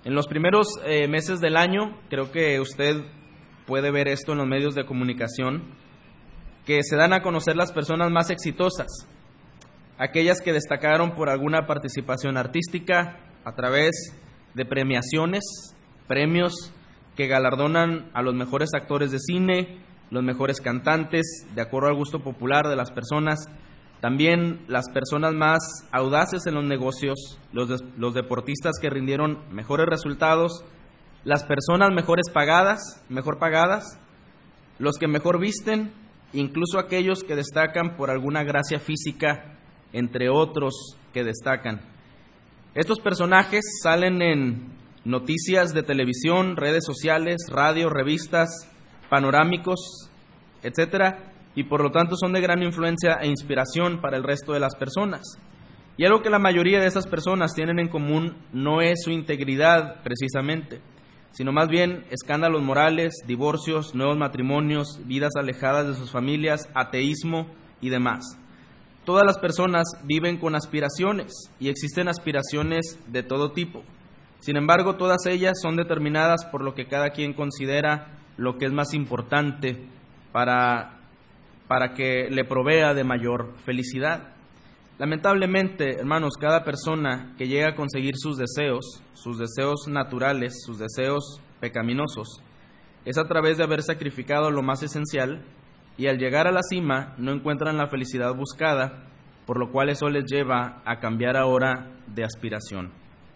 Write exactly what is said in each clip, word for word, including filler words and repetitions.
En los primeros eh, meses del año, creo que usted puede ver esto en los medios de comunicación, que se dan a conocer las personas más exitosas, aquellas que destacaron por alguna participación artística a través de premiaciones, premios que galardonan a los mejores actores de cine, los mejores cantantes, de acuerdo al gusto popular de las personas, también las personas más audaces en los negocios, los, de, los deportistas que rindieron mejores resultados, las personas mejores pagadas, mejor pagadas, los que mejor visten, incluso aquellos que destacan por alguna gracia física, entre otros que destacan. Estos personajes salen en noticias de televisión, redes sociales, radio, revistas, panorámicos, etcétera, y por lo tanto son de gran influencia e inspiración para el resto de las personas. Y algo que la mayoría de esas personas tienen en común no es su integridad precisamente, sino más bien escándalos morales, divorcios, nuevos matrimonios, vidas alejadas de sus familias, ateísmo y demás. Todas las personas viven con aspiraciones y existen aspiraciones de todo tipo. Sin embargo, todas ellas son determinadas por lo que cada quien considera lo que es más importante para, para que le provea de mayor felicidad. Lamentablemente, hermanos, cada persona que llega a conseguir sus deseos, sus deseos naturales, sus deseos pecaminosos, es a través de haber sacrificado lo más esencial, y al llegar a la cima no encuentran la felicidad buscada, por lo cual eso les lleva a cambiar ahora de aspiración.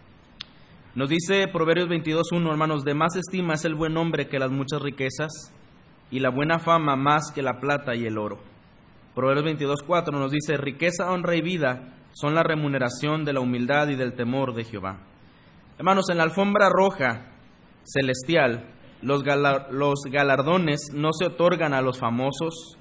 Nos dice Proverbios veintidós uno, hermanos, de más estima es el buen hombre que las muchas riquezas, y la buena fama más que la plata y el oro. Proverbios veintidós cuatro nos dice, riqueza, honra y vida son la remuneración de la humildad y del temor de Jehová. Hermanos, en la alfombra roja celestial, los, galar, los galardones no se otorgan a los famosos,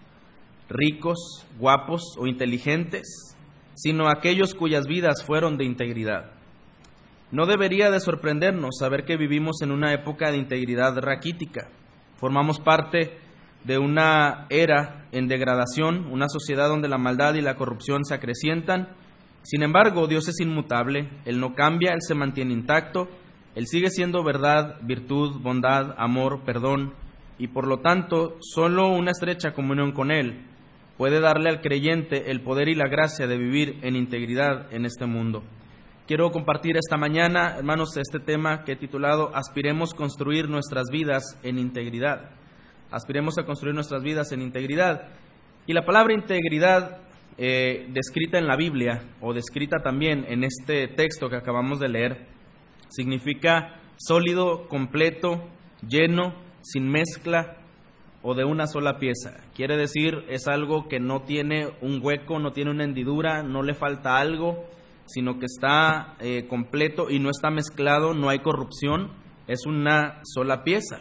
ricos, guapos o inteligentes, sino a aquellos cuyas vidas fueron de integridad. No debería de sorprendernos saber que vivimos en una época de integridad raquítica. Formamos parte de una era en degradación, una sociedad donde la maldad y la corrupción se acrecientan. Sin embargo, Dios es inmutable, Él no cambia, Él se mantiene intacto, Él sigue siendo verdad, virtud, bondad, amor, perdón, y por lo tanto, solo una estrecha comunión con Él puede darle al creyente el poder y la gracia de vivir en integridad en este mundo. Quiero compartir esta mañana, hermanos, este tema que he titulado Aspiremos construir nuestras vidas en integridad. Aspiremos a construir nuestras vidas en integridad. Y la palabra integridad, eh, descrita en la Biblia, o descrita también en este texto que acabamos de leer, significa sólido, completo, lleno, sin mezcla o de una sola pieza. Quiere decir, es algo que no tiene un hueco, no tiene una hendidura, no le falta algo, sino que está eh, completo y no está mezclado, no hay corrupción, es una sola pieza.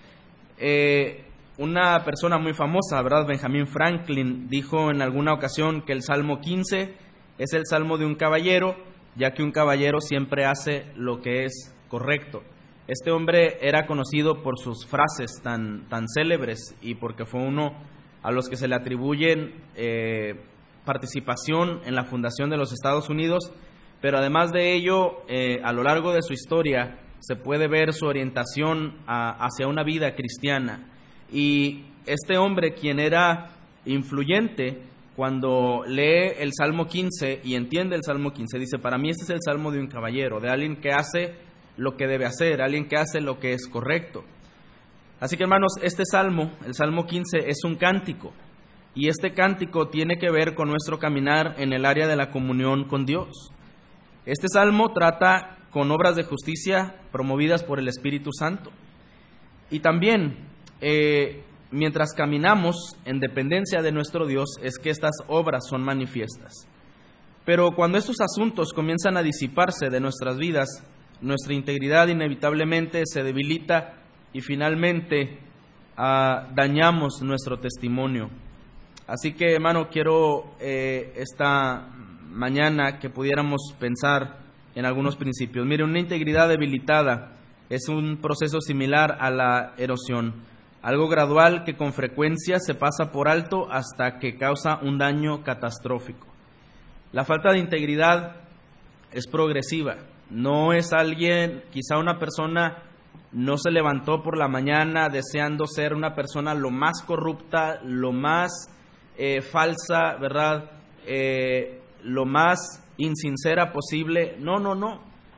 Eh, una persona muy famosa, ¿verdad? Benjamin Franklin, dijo en alguna ocasión que el Salmo quince es el salmo de un caballero, ya que un caballero siempre hace lo que es correcto. Este hombre era conocido por sus frases tan, tan célebres y porque fue uno a los que se le atribuyen eh, participación en la fundación de los Estados Unidos, pero además de ello, eh, a lo largo de su historia se puede ver su orientación a, hacia una vida cristiana. Y este hombre, quien era influyente, cuando lee el Salmo quince y entiende el Salmo quince, dice, para mí este es el Salmo de un caballero, de alguien que hace lo que debe hacer, alguien que hace lo que es correcto. Así que, hermanos, este Salmo, el Salmo quince, es un cántico. Y este cántico tiene que ver con nuestro caminar en el área de la comunión con Dios. Este salmo trata con obras de justicia promovidas por el Espíritu Santo. Y también, eh, mientras caminamos en dependencia de nuestro Dios, es que estas obras son manifiestas. Pero cuando estos asuntos comienzan a disiparse de nuestras vidas, nuestra integridad inevitablemente se debilita y finalmente ah, dañamos nuestro testimonio. Así que, hermano, quiero eh, esta mañana que pudiéramos pensar en algunos principios. Mire, una integridad debilitada es un proceso similar a la erosión, algo gradual que con frecuencia se pasa por alto hasta que causa un daño catastrófico. La falta de integridad es progresiva, No es alguien, quizá una persona no se levantó por la mañana deseando ser una persona lo más corrupta, lo más eh, falsa, ¿verdad? Eh, lo más insincera posible. No, no, no.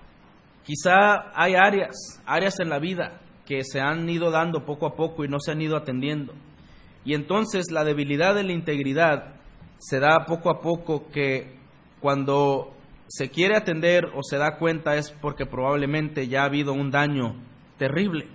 Quizá hay áreas, áreas en la vida que se han ido dando poco a poco y no se han ido atendiendo. Y entonces la debilidad de la integridad se da poco a poco, que cuando se quiere atender o se da cuenta es porque probablemente ya ha habido un daño terrible.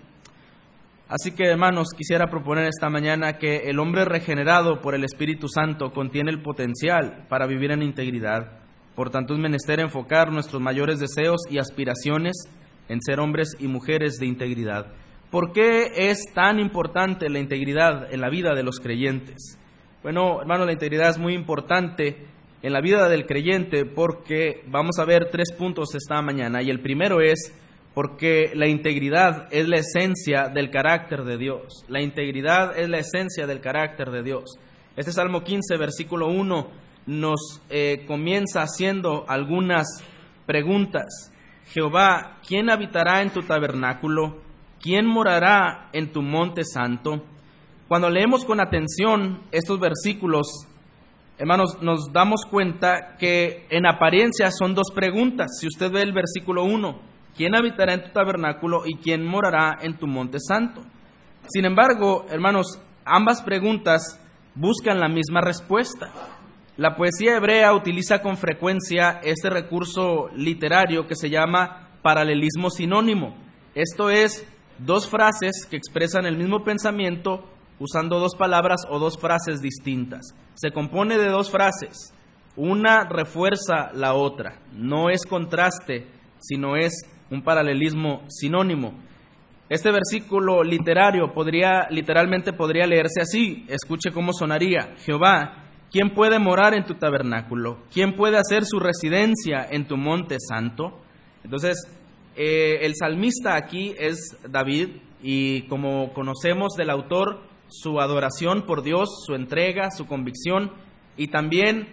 Así que, hermanos, quisiera proponer esta mañana que el hombre regenerado por el Espíritu Santo contiene el potencial para vivir en integridad. Por tanto, es menester enfocar nuestros mayores deseos y aspiraciones en ser hombres y mujeres de integridad. ¿Por qué es tan importante la integridad en la vida de los creyentes? Bueno, hermano, la integridad es muy importante en la vida del creyente porque vamos a ver tres puntos esta mañana. Y el primero es porque la integridad es la esencia del carácter de Dios. La integridad es la esencia del carácter de Dios. Este Salmo quince, versículo uno, nos eh, comienza haciendo algunas preguntas. Jehová, ¿quién habitará en tu tabernáculo? ¿Quién morará en tu monte santo? Cuando leemos con atención estos versículos, hermanos, nos damos cuenta que en apariencia son dos preguntas. Si usted ve el versículo uno, ¿quién habitará en tu tabernáculo y quién morará en tu monte santo? Sin embargo, hermanos, ambas preguntas buscan la misma respuesta. La poesía hebrea utiliza con frecuencia este recurso literario que se llama paralelismo sinónimo. Esto es, dos frases que expresan el mismo pensamiento usando dos palabras o dos frases distintas. Se compone de dos frases. Una refuerza la otra. No es contraste, sino es un paralelismo sinónimo. Este versículo literario podría, literalmente podría leerse así. Escuche cómo sonaría. Jehová, ¿quién puede morar en tu tabernáculo? ¿Quién puede hacer su residencia en tu monte santo? Entonces, eh, el salmista aquí es David, y como conocemos del autor, su adoración por Dios, su entrega, su convicción, y también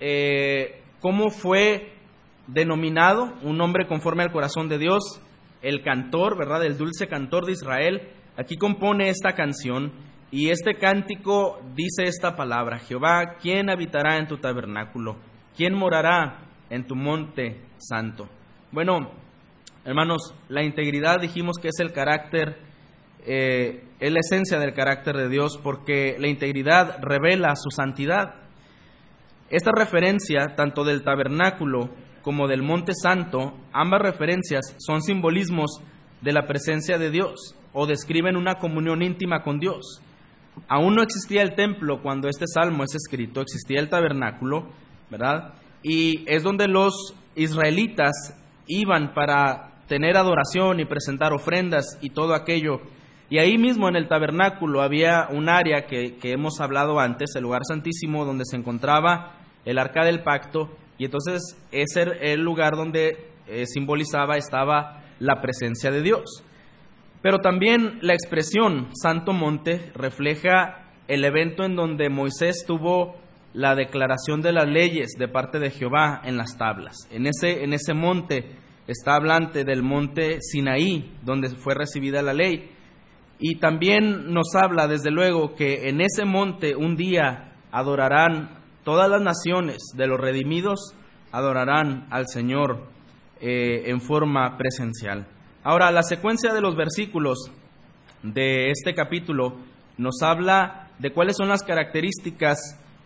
eh, cómo fue denominado un hombre conforme al corazón de Dios, el cantor, ¿verdad? El dulce cantor de Israel. Aquí compone esta canción. Y este cántico dice esta palabra: Jehová, ¿quién habitará en tu tabernáculo? ¿Quién morará en tu monte santo? Bueno, hermanos, la integridad dijimos que es el carácter, eh, es la esencia del carácter de Dios, porque la integridad revela su santidad. Esta referencia, tanto del tabernáculo como del monte santo, ambas referencias son simbolismos de la presencia de Dios o describen una comunión íntima con Dios. Aún no existía el templo cuando este salmo es escrito, existía el tabernáculo, ¿verdad? Y es donde los israelitas iban para tener adoración y presentar ofrendas y todo aquello. Y ahí mismo en el tabernáculo había un área que, que hemos hablado antes, el lugar santísimo, donde se encontraba el arca del pacto, y entonces ese era el lugar donde eh, simbolizaba, estaba la presencia de Dios. Pero también la expresión Santo Monte refleja el evento en donde Moisés tuvo la declaración de las leyes de parte de Jehová en las tablas. En ese, en ese monte está hablante del monte Sinaí, donde fue recibida la ley. Y también nos habla, desde luego, que en ese monte un día adorarán todas las naciones de los redimidos, adorarán al Señor eh, en forma presencial. Ahora, la secuencia de los versículos de este capítulo nos habla de cuáles son las características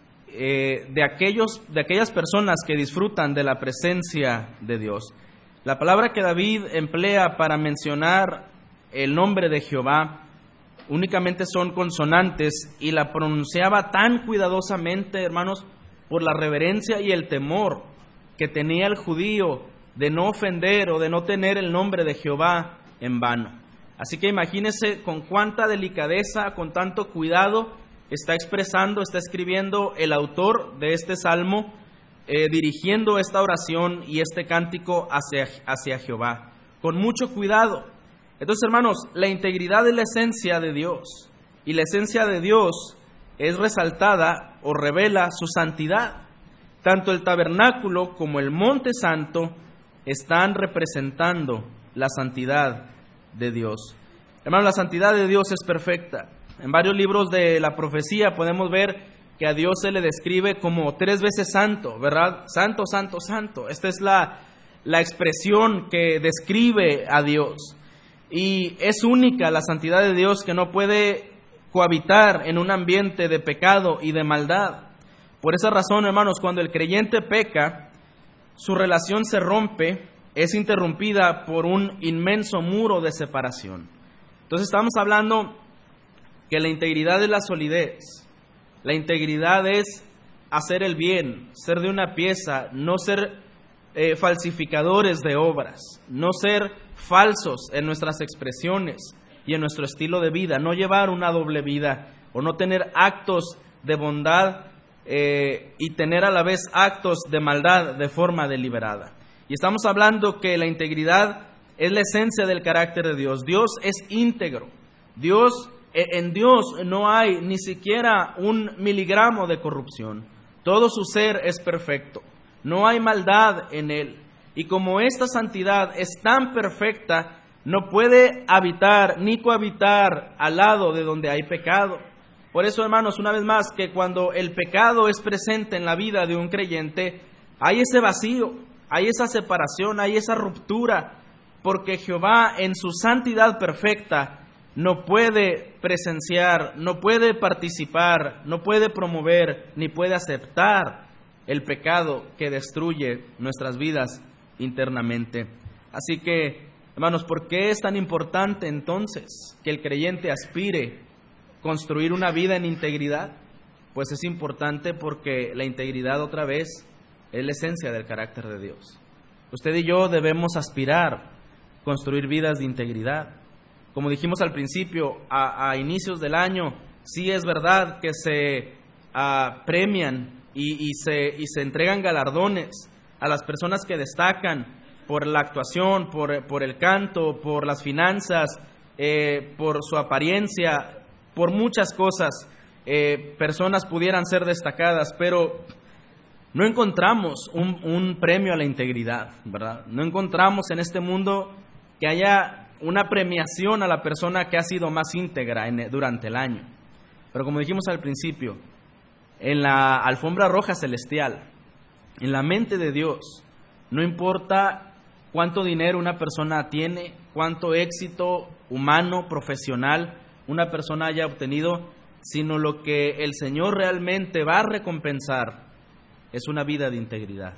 eh, de, aquellos, de aquellas personas que disfrutan de la presencia de Dios. La palabra que David emplea para mencionar el nombre de Jehová únicamente son consonantes, y la pronunciaba tan cuidadosamente, hermanos, por la reverencia y el temor que tenía el judío de no ofender o de no tener el nombre de Jehová en vano. Así que imagínese con cuánta delicadeza, con tanto cuidado está expresando, está escribiendo el autor de este salmo, eh, dirigiendo esta oración y este cántico hacia, hacia Jehová, con mucho cuidado. Entonces, hermanos, la integridad es la esencia de Dios, y la esencia de Dios es resaltada o revela su santidad. Tanto el tabernáculo como el monte santo están representando la santidad de Dios. Hermanos, la santidad de Dios es perfecta. En varios libros de la profecía podemos ver que a Dios se le describe como tres veces santo, ¿verdad? Santo, santo, santo. Esta es la, la expresión que describe a Dios. Y es única la santidad de Dios, que no puede cohabitar en un ambiente de pecado y de maldad. Por esa razón, hermanos, cuando el creyente peca, su relación se rompe, es interrumpida por un inmenso muro de separación. Entonces estamos hablando que la integridad es la solidez. La integridad es hacer el bien, ser de una pieza, no ser eh, falsificadores de obras, no ser falsos en nuestras expresiones y en nuestro estilo de vida, no llevar una doble vida o no tener actos de bondad eh, y tener a la vez actos de maldad de forma deliberada. Y estamos hablando que la integridad es la esencia del carácter de Dios. Dios es íntegro. Dios En Dios no hay ni siquiera un miligramo de corrupción. Todo su ser es perfecto. No hay maldad en Él. Y como esta santidad es tan perfecta, no puede habitar ni cohabitar al lado de donde hay pecado. Por eso, hermanos, una vez más, que cuando el pecado es presente en la vida de un creyente, hay ese vacío, hay esa separación, hay esa ruptura, porque Jehová en su santidad perfecta no puede presenciar, no puede participar, no puede promover, ni puede aceptar el pecado que destruye nuestras vidas internamente. Así que, hermanos, ¿por qué es tan importante entonces que el creyente aspire a construir una vida en integridad? Pues es importante porque la integridad, otra vez, es la esencia del carácter de Dios. Usted y yo debemos aspirar a construir vidas de integridad. Como dijimos al principio, a, a inicios del año, sí es verdad que se uh, premian y, y, se, y se entregan galardones a las personas que destacan por la actuación, por, por el canto, por las finanzas, eh, por su apariencia, por muchas cosas. Eh, personas pudieran ser destacadas, pero no encontramos un, un premio a la integridad, ¿verdad? No encontramos en este mundo que haya una premiación a la persona que ha sido más íntegra en, durante el año. Pero como dijimos al principio, en la alfombra roja celestial, en la mente de Dios, no importa cuánto dinero una persona tiene, cuánto éxito humano, profesional, una persona haya obtenido, sino lo que el Señor realmente va a recompensar es una vida de integridad.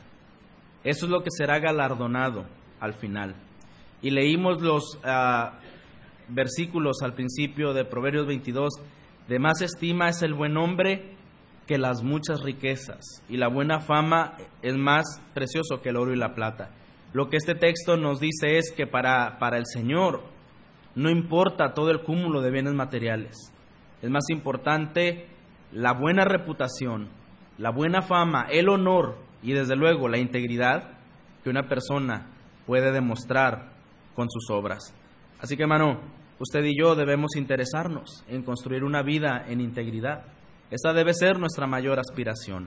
Eso es lo que será galardonado al final. Y leímos los uh, versículos al principio de Proverbios veintidós. De más estima es el buen hombre que las muchas riquezas, y la buena fama es más precioso que el oro y la plata. Lo que este texto nos dice es que para, para el Señor no importa todo el cúmulo de bienes materiales. Es más importante la buena reputación, la buena fama, el honor y desde luego la integridad que una persona puede demostrar con sus obras. Así que, hermano, usted y yo debemos interesarnos en construir una vida en integridad. Esa debe ser nuestra mayor aspiración.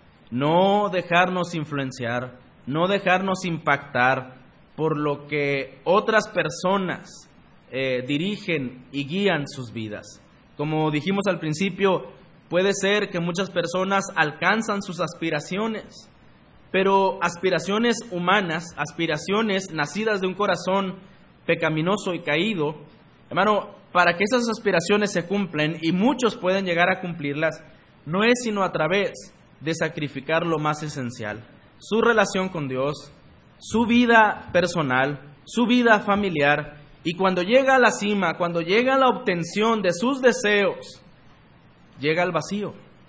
No dejarnos influenciar, no dejarnos impactar por lo que otras personas eh, dirigen y guían sus vidas. Como dijimos al principio, puede ser que muchas personas alcanzan sus aspiraciones, pero aspiraciones humanas, aspiraciones nacidas de un corazón pecaminoso y caído, hermano, para que esas aspiraciones se cumplen, y muchos pueden llegar a cumplirlas, no es sino a través de sacrificar lo más esencial, su relación con Dios, su vida personal, su vida familiar, y cuando llega a la cima, cuando llega a la obtención de sus deseos, llega al vacío,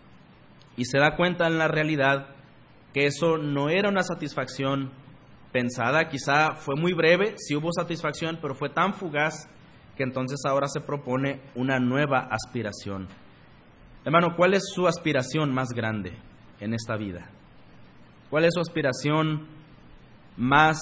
y se da cuenta en la realidad que eso no era una satisfacción pensada, quizá fue muy breve, sí hubo satisfacción, pero fue tan fugaz que entonces ahora se propone una nueva aspiración. Hermano, ¿cuál es su aspiración más grande en esta vida? ¿Cuál es su aspiración más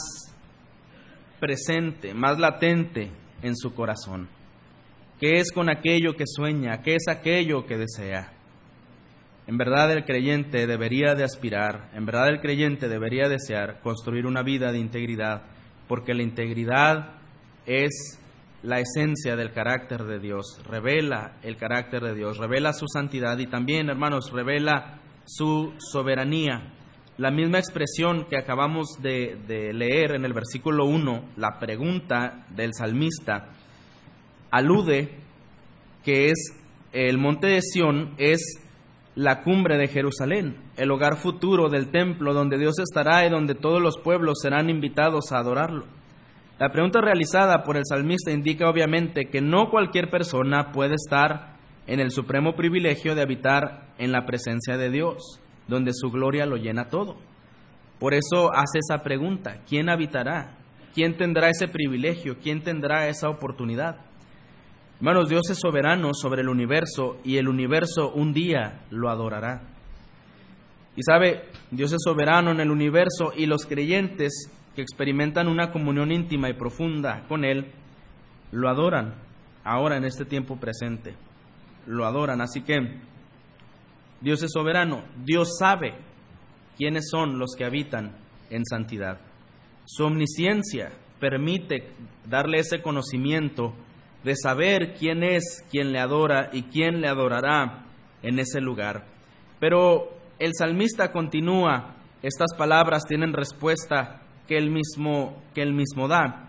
presente, más latente en su corazón? ¿Qué es con aquello que sueña? ¿Qué es aquello que desea? En verdad el creyente debería de aspirar, en verdad el creyente debería desear construir una vida de integridad, porque la integridad es la esencia del carácter de Dios, revela el carácter de Dios, revela su santidad y también, hermanos, revela su soberanía. La misma expresión que acabamos de, de leer en el versículo uno, la pregunta del salmista, alude que es el monte de Sión, es la cumbre de Jerusalén, el hogar futuro del templo donde Dios estará y donde todos los pueblos serán invitados a adorarlo. La pregunta realizada por el salmista indica obviamente que no cualquier persona puede estar en el supremo privilegio de habitar en la presencia de Dios, donde su gloria lo llena todo. Por eso hace esa pregunta: ¿quién habitará? ¿Quién tendrá ese privilegio? ¿Quién tendrá esa oportunidad? Hermanos, Dios es soberano sobre el universo y el universo un día lo adorará. Y sabe, Dios es soberano en el universo y los creyentes que experimentan una comunión íntima y profunda con Él, lo adoran ahora en este tiempo presente. Lo adoran, así que Dios es soberano. Dios sabe quiénes son los que habitan en santidad. Su omnisciencia permite darle ese conocimiento de saber quién es quien le adora y quién le adorará en ese lugar. Pero el salmista continúa, estas palabras tienen respuesta que él mismo, que él mismo da.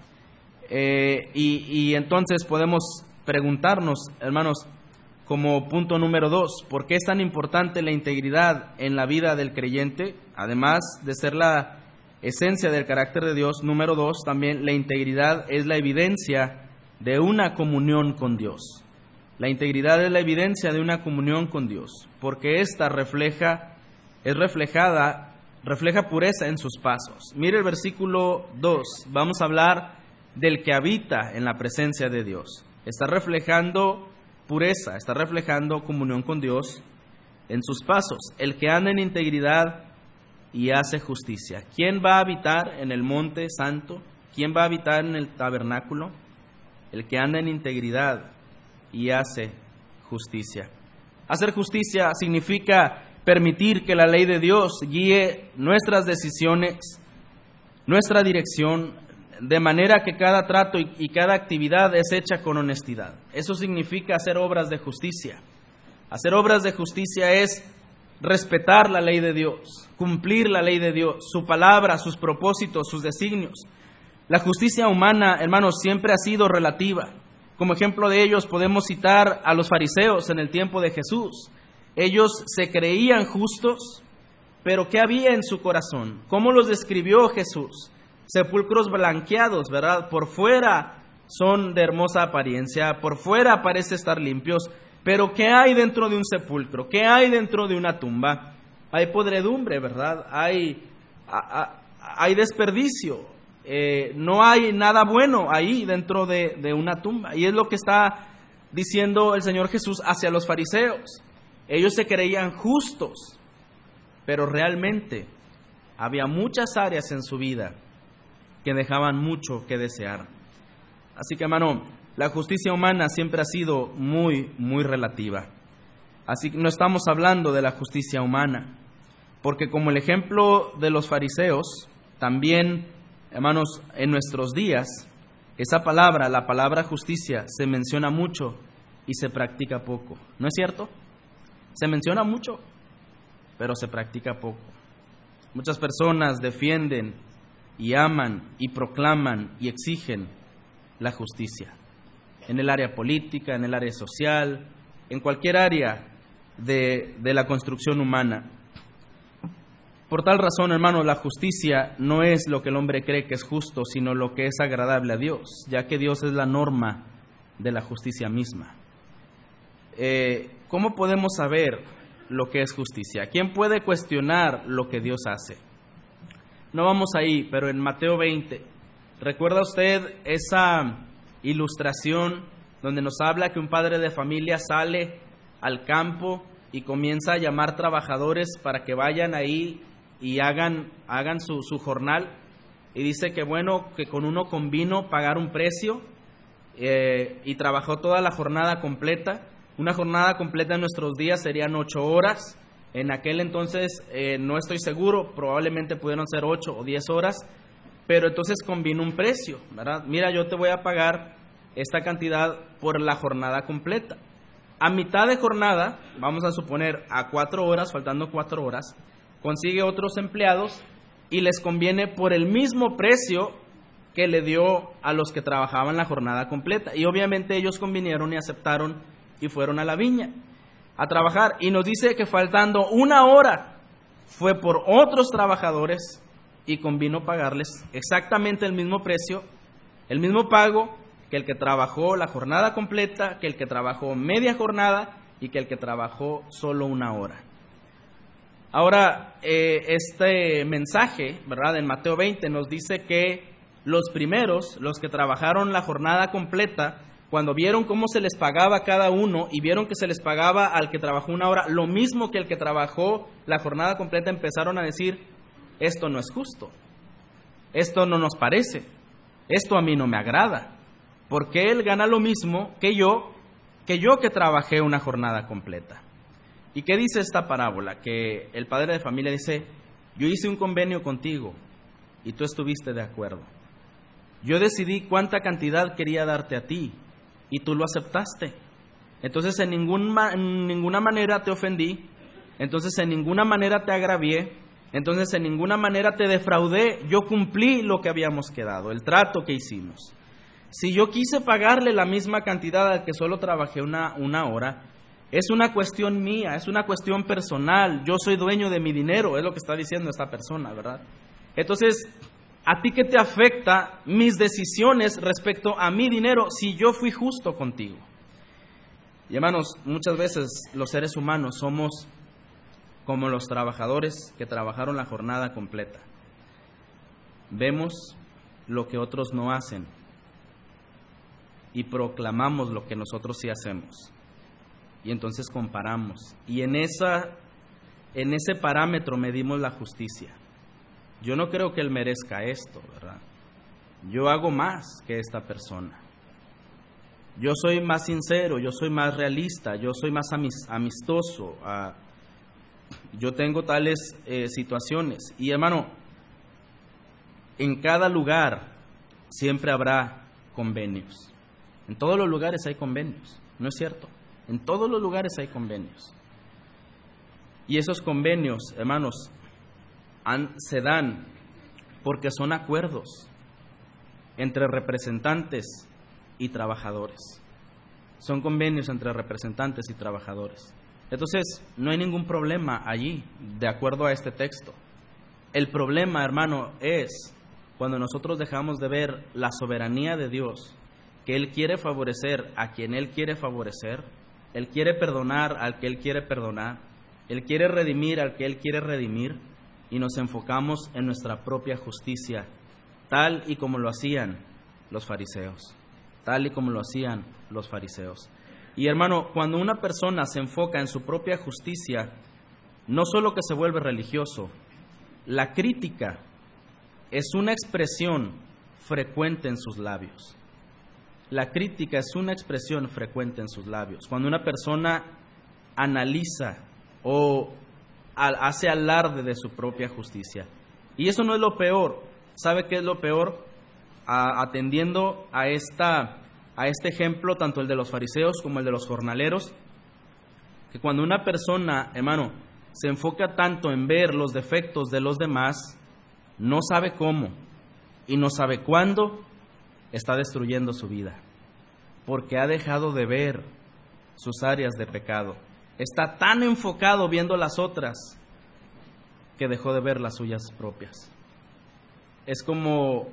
Eh, y, y entonces podemos preguntarnos, hermanos, como punto número dos, ¿por qué es tan importante la integridad en la vida del creyente? Además de ser la esencia del carácter de Dios, número dos, también la integridad es la evidencia de una comunión con Dios. La integridad es la evidencia de una comunión con Dios, porque ésta refleja, es reflejada, refleja pureza en sus pasos. Mire el versículo dos, vamos a hablar del que habita en la presencia de Dios. Está reflejando pureza, está reflejando comunión con Dios en sus pasos. El que anda en integridad y hace justicia. ¿Quién va a habitar en el monte santo? ¿Quién va a habitar en el tabernáculo? El que anda en integridad y hace justicia. Hacer justicia significa permitir que la ley de Dios guíe nuestras decisiones, nuestra dirección, de manera que cada trato y cada actividad es hecha con honestidad. Eso significa hacer obras de justicia. Hacer obras de justicia es respetar la ley de Dios, cumplir la ley de Dios, su palabra, sus propósitos, sus designios. La justicia humana, hermanos, siempre ha sido relativa. Como ejemplo de ellos podemos citar a los fariseos en el tiempo de Jesús. Ellos se creían justos, pero ¿qué había en su corazón? ¿Cómo los describió Jesús? Sepulcros blanqueados, ¿verdad? Por fuera son de hermosa apariencia, por fuera parece estar limpios, pero ¿qué hay dentro de un sepulcro? ¿Qué hay dentro de una tumba? Hay podredumbre, ¿verdad? Hay, a, a, hay desperdicio. Eh, no hay nada bueno ahí dentro de, de una tumba. Y es lo que está diciendo el Señor Jesús hacia los fariseos. Ellos se creían justos, pero realmente había muchas áreas en su vida que dejaban mucho que desear. Así que, hermano, la justicia humana siempre ha sido muy, muy relativa. Así que no estamos hablando de la justicia humana, porque como el ejemplo de los fariseos, también, hermanos, en nuestros días, esa palabra, la palabra justicia, se menciona mucho y se practica poco. ¿No es cierto? Se menciona mucho, pero se practica poco. Muchas personas defienden y aman y proclaman y exigen la justicia. En el área política, en el área social, en cualquier área de, de la construcción humana. Por tal razón, hermano, la justicia no es lo que el hombre cree que es justo, sino lo que es agradable a Dios, ya que Dios es la norma de la justicia misma. Eh, ¿Cómo podemos saber lo que es justicia? ¿Quién puede cuestionar lo que Dios hace? No vamos ahí, pero en Mateo veinte, ¿recuerda usted esa ilustración donde nos habla que un padre de familia sale al campo y comienza a llamar trabajadores para que vayan ahí y hagan, hagan su, su jornal? Y dice que bueno, que con uno convino pagar un precio eh, y trabajó toda la jornada completa. Una jornada completa en nuestros días serían ocho horas. En aquel entonces, eh, no estoy seguro, probablemente pudieron ser ocho o diez horas, pero entonces convino un precio, ¿verdad? Mira, yo te voy a pagar esta cantidad por la jornada completa. A mitad de jornada, vamos a suponer a cuatro horas, faltando cuatro horas, consigue otros empleados y les conviene por el mismo precio que le dio a los que trabajaban la jornada completa. Y obviamente ellos convinieron y aceptaron y fueron a la viña a trabajar. Y nos dice que faltando una hora fue por otros trabajadores y convino pagarles exactamente el mismo precio, el mismo pago que el que trabajó la jornada completa, que el que trabajó media jornada y que el que trabajó solo una hora. Ahora, eh, este mensaje, ¿verdad?, en Mateo veinte nos dice que los primeros, los que trabajaron la jornada completa, cuando vieron cómo se les pagaba a cada uno y vieron que se les pagaba al que trabajó una hora lo mismo que el que trabajó la jornada completa, empezaron a decir: esto no es justo, esto no nos parece, esto a mí no me agrada, porque él gana lo mismo que yo, que yo que trabajé una jornada completa. ¿Y qué dice esta parábola? Que el padre de familia dice: yo hice un convenio contigo y tú estuviste de acuerdo. Yo decidí cuánta cantidad quería darte a ti y tú lo aceptaste. Entonces en, ningún, en ninguna manera te ofendí, entonces en ninguna manera te agravié, entonces en ninguna manera te defraudé. Yo cumplí lo que habíamos quedado, el trato que hicimos. Si yo quise pagarle la misma cantidad al que solo trabajé una, una hora, es una cuestión mía, es una cuestión personal. Yo soy dueño de mi dinero, es lo que está diciendo esta persona, ¿verdad? Entonces, ¿a ti qué te afecta mis decisiones respecto a mi dinero si yo fui justo contigo? Y hermanos, muchas veces los seres humanos somos como los trabajadores que trabajaron la jornada completa. Vemos lo que otros no hacen y proclamamos lo que nosotros sí hacemos. Y entonces comparamos. Y en esa, en ese parámetro medimos la justicia. Yo no creo que él merezca esto, ¿verdad? Yo hago más que esta persona. Yo soy más sincero, yo soy más realista, yo soy más amistoso. Uh, yo tengo tales eh, situaciones. Y hermano, en cada lugar siempre habrá convenios. En todos los lugares hay convenios, ¿no es cierto? En todos los lugares hay convenios. Y esos convenios, hermanos, han, se dan porque son acuerdos entre representantes y trabajadores. Son convenios entre representantes y trabajadores. Entonces, no hay ningún problema allí, de acuerdo a este texto. El problema, hermano, es cuando nosotros dejamos de ver la soberanía de Dios, que Él quiere favorecer a quien Él quiere favorecer, Él quiere perdonar al que Él quiere perdonar, Él quiere redimir al que Él quiere redimir, y nos enfocamos en nuestra propia justicia, tal y como lo hacían los fariseos, tal y como lo hacían los fariseos. Y hermano, cuando una persona se enfoca en su propia justicia, no solo que se vuelve religioso, la crítica es una expresión frecuente en sus labios. La crítica es una expresión frecuente en sus labios. Cuando una persona analiza o hace alarde de su propia justicia. Y eso no es lo peor. ¿Sabe qué es lo peor? A, atendiendo a, esta, a este ejemplo, tanto el de los fariseos como el de los jornaleros, que cuando una persona, hermano, se enfoca tanto en ver los defectos de los demás, no sabe cómo y no sabe cuándo, está destruyendo su vida, porque ha dejado de ver sus áreas de pecado. Está tan enfocado viendo las otras que dejó de ver las suyas propias. Es como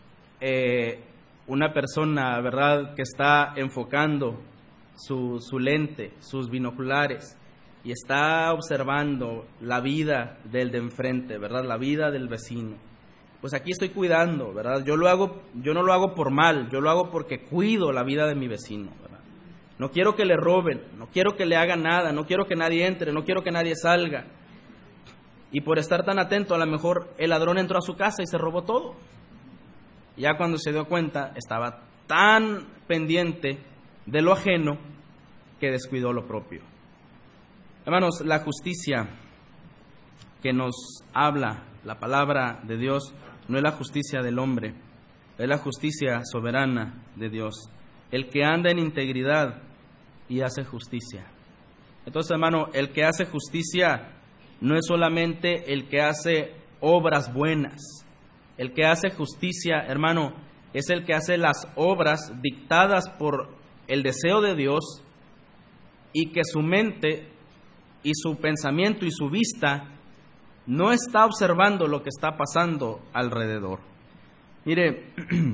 eh, una persona, ¿verdad?, que está enfocando su, su lente, sus binoculares, y está observando la vida del de enfrente, ¿verdad?, la vida del vecino. Pues aquí estoy cuidando, ¿verdad? Yo lo hago, yo no lo hago por mal, yo lo hago porque cuido la vida de mi vecino, ¿verdad? No quiero que le roben, no quiero que le hagan nada, no quiero que nadie entre, no quiero que nadie salga. Y por estar tan atento, a lo mejor el ladrón entró a su casa y se robó todo. Ya cuando se dio cuenta, estaba tan pendiente de lo ajeno que descuidó lo propio. Hermanos, la justicia que nos habla la palabra de Dios no es la justicia del hombre, es la justicia soberana de Dios, el que anda en integridad y hace justicia. Entonces, hermano, el que hace justicia no es solamente el que hace obras buenas. El que hace justicia, hermano, es el que hace las obras dictadas por el deseo de Dios y que su mente y su pensamiento y su vista no está observando lo que está pasando alrededor. Mire,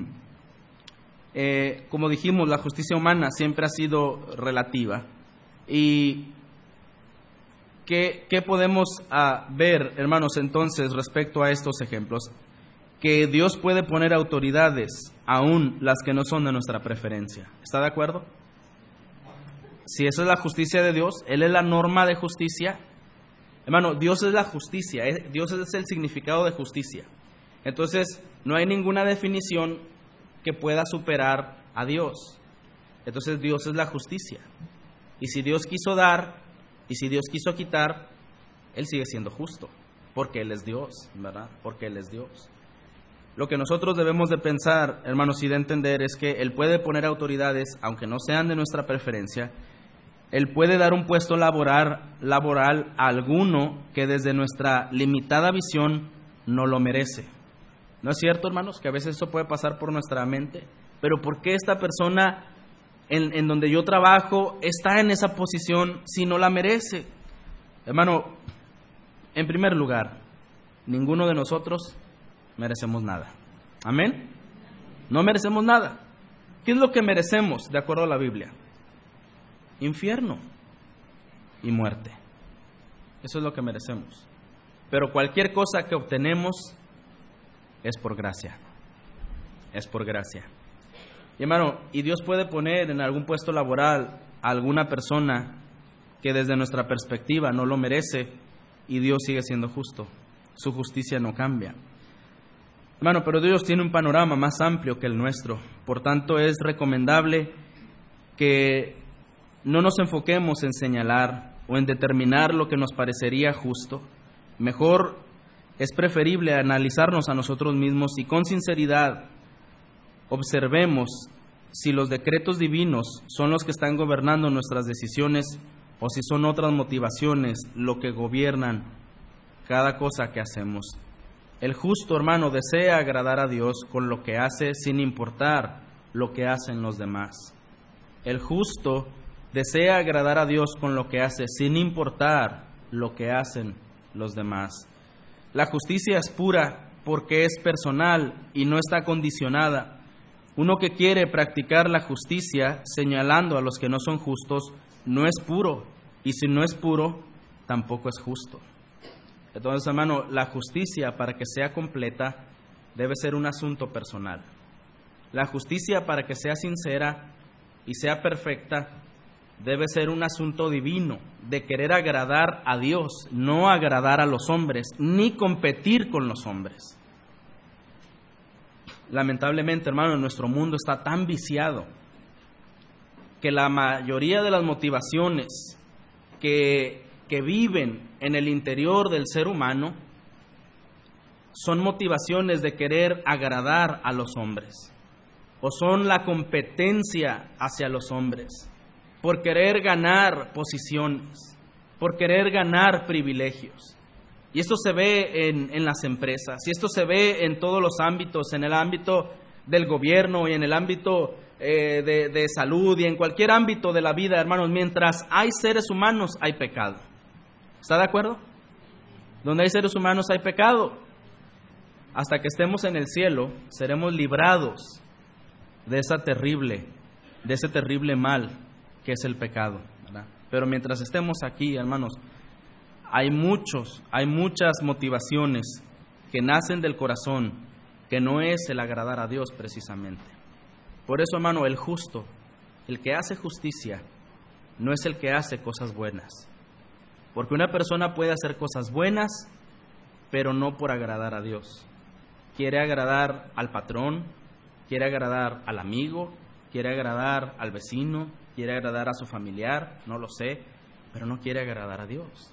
eh, como dijimos, la justicia humana siempre ha sido relativa. ¿Y qué, qué podemos ah, ver, hermanos, entonces respecto a estos ejemplos? Que Dios puede poner autoridades, aún las que no son de nuestra preferencia. ¿Está de acuerdo? Si esa es la justicia de Dios, Él es la norma de justicia. Hermano, Dios es la justicia, Dios es el significado de justicia. Entonces, no hay ninguna definición que pueda superar a Dios. Entonces, Dios es la justicia. Y si Dios quiso dar, y si Dios quiso quitar, Él sigue siendo justo, porque Él es Dios, ¿verdad? Porque Él es Dios. Lo que nosotros debemos de pensar, hermanos, y de entender es que Él puede poner autoridades, aunque no sean de nuestra preferencia. Él puede dar un puesto laboral, laboral a alguno que desde nuestra limitada visión no lo merece. ¿No es cierto, hermanos? Que a veces eso puede pasar por nuestra mente. Pero ¿por qué esta persona en, en donde yo trabajo está en esa posición si no la merece? Hermano, en primer lugar, ninguno de nosotros merecemos nada. ¿Amén? No merecemos nada. ¿Qué es lo que merecemos de acuerdo a la Biblia? Infierno y muerte. Eso es lo que merecemos. Pero cualquier cosa que obtenemos es por gracia. Es por gracia. Y hermano, y Dios puede poner en algún puesto laboral a alguna persona que desde nuestra perspectiva no lo merece y Dios sigue siendo justo. Su justicia no cambia. Hermano, pero Dios tiene un panorama más amplio que el nuestro. Por tanto, es recomendable que no nos enfoquemos en señalar o en determinar lo que nos parecería justo. Mejor es preferible analizarnos a nosotros mismos y con sinceridad observemos si los decretos divinos son los que están gobernando nuestras decisiones o si son otras motivaciones lo que gobiernan cada cosa que hacemos. El justo, hermano, desea agradar a Dios con lo que hace sin importar lo que hacen los demás. El justo desea agradar a Dios con lo que hace sin importar lo que hacen los demás. La justicia es pura porque es personal y no está condicionada. Uno que quiere practicar la justicia señalando a los que no son justos no es puro, y si no es puro, tampoco es justo. Entonces, hermano, la justicia para que sea completa debe ser un asunto personal. La justicia para que sea sincera y sea perfecta debe ser un asunto divino, de querer agradar a Dios, no agradar a los hombres, ni competir con los hombres. Lamentablemente, hermano, nuestro mundo está tan viciado que la mayoría de las motivaciones que, que viven en el interior del ser humano son motivaciones de querer agradar a los hombres, o son la competencia hacia los hombres, por querer ganar posiciones, por querer ganar privilegios. Y esto se ve en, en las empresas, y esto se ve en todos los ámbitos, en el ámbito del gobierno y en el ámbito eh, de, de salud y en cualquier ámbito de la vida, hermanos. Mientras hay seres humanos, hay pecado. ¿Está de acuerdo? Donde hay seres humanos, hay pecado. Hasta que estemos en el cielo, seremos librados de esa terrible, de ese terrible mal que es el pecado, ¿verdad? Pero mientras estemos aquí, hermanos, hay muchos, hay muchas motivaciones que nacen del corazón, que no es el agradar a Dios precisamente. Por eso, hermano, el justo, el que hace justicia, no es el que hace cosas buenas. Porque una persona puede hacer cosas buenas, pero no por agradar a Dios. Quiere agradar al patrón, quiere agradar al amigo, quiere agradar al vecino, quiere agradar a su familiar, no lo sé, pero no quiere agradar a Dios.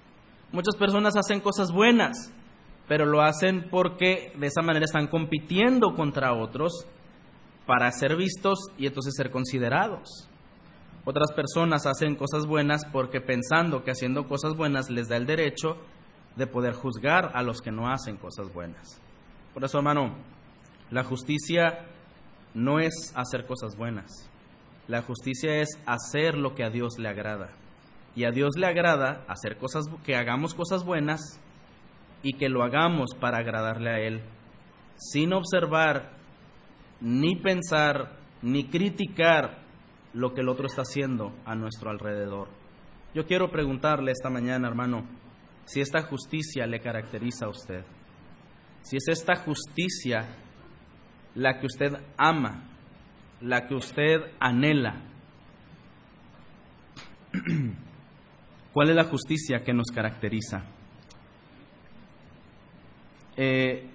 Muchas personas hacen cosas buenas, pero lo hacen porque de esa manera están compitiendo contra otros para ser vistos y entonces ser considerados. Otras personas hacen cosas buenas porque pensando que haciendo cosas buenas les da el derecho de poder juzgar a los que no hacen cosas buenas. Por eso, hermano, la justicia no es hacer cosas buenas. La justicia es hacer lo que a Dios le agrada. Y a Dios le agrada hacer cosas, que hagamos cosas buenas y que lo hagamos para agradarle a Él, sin observar, ni pensar, ni criticar lo que el otro está haciendo a nuestro alrededor. Yo quiero preguntarle esta mañana, hermano, si esta justicia le caracteriza a usted. Si es esta justicia la que usted ama, la que usted anhela. ¿Cuál es la justicia que nos caracteriza? Eh,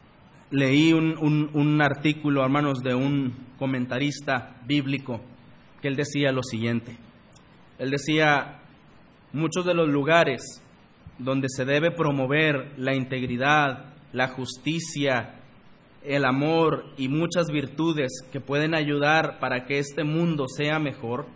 leí un, un, un artículo, hermanos, de un comentarista bíblico, que él decía lo siguiente. Él decía, muchos de los lugares donde se debe promover la integridad, la justicia, el amor y muchas virtudes que pueden ayudar para que este mundo sea mejor,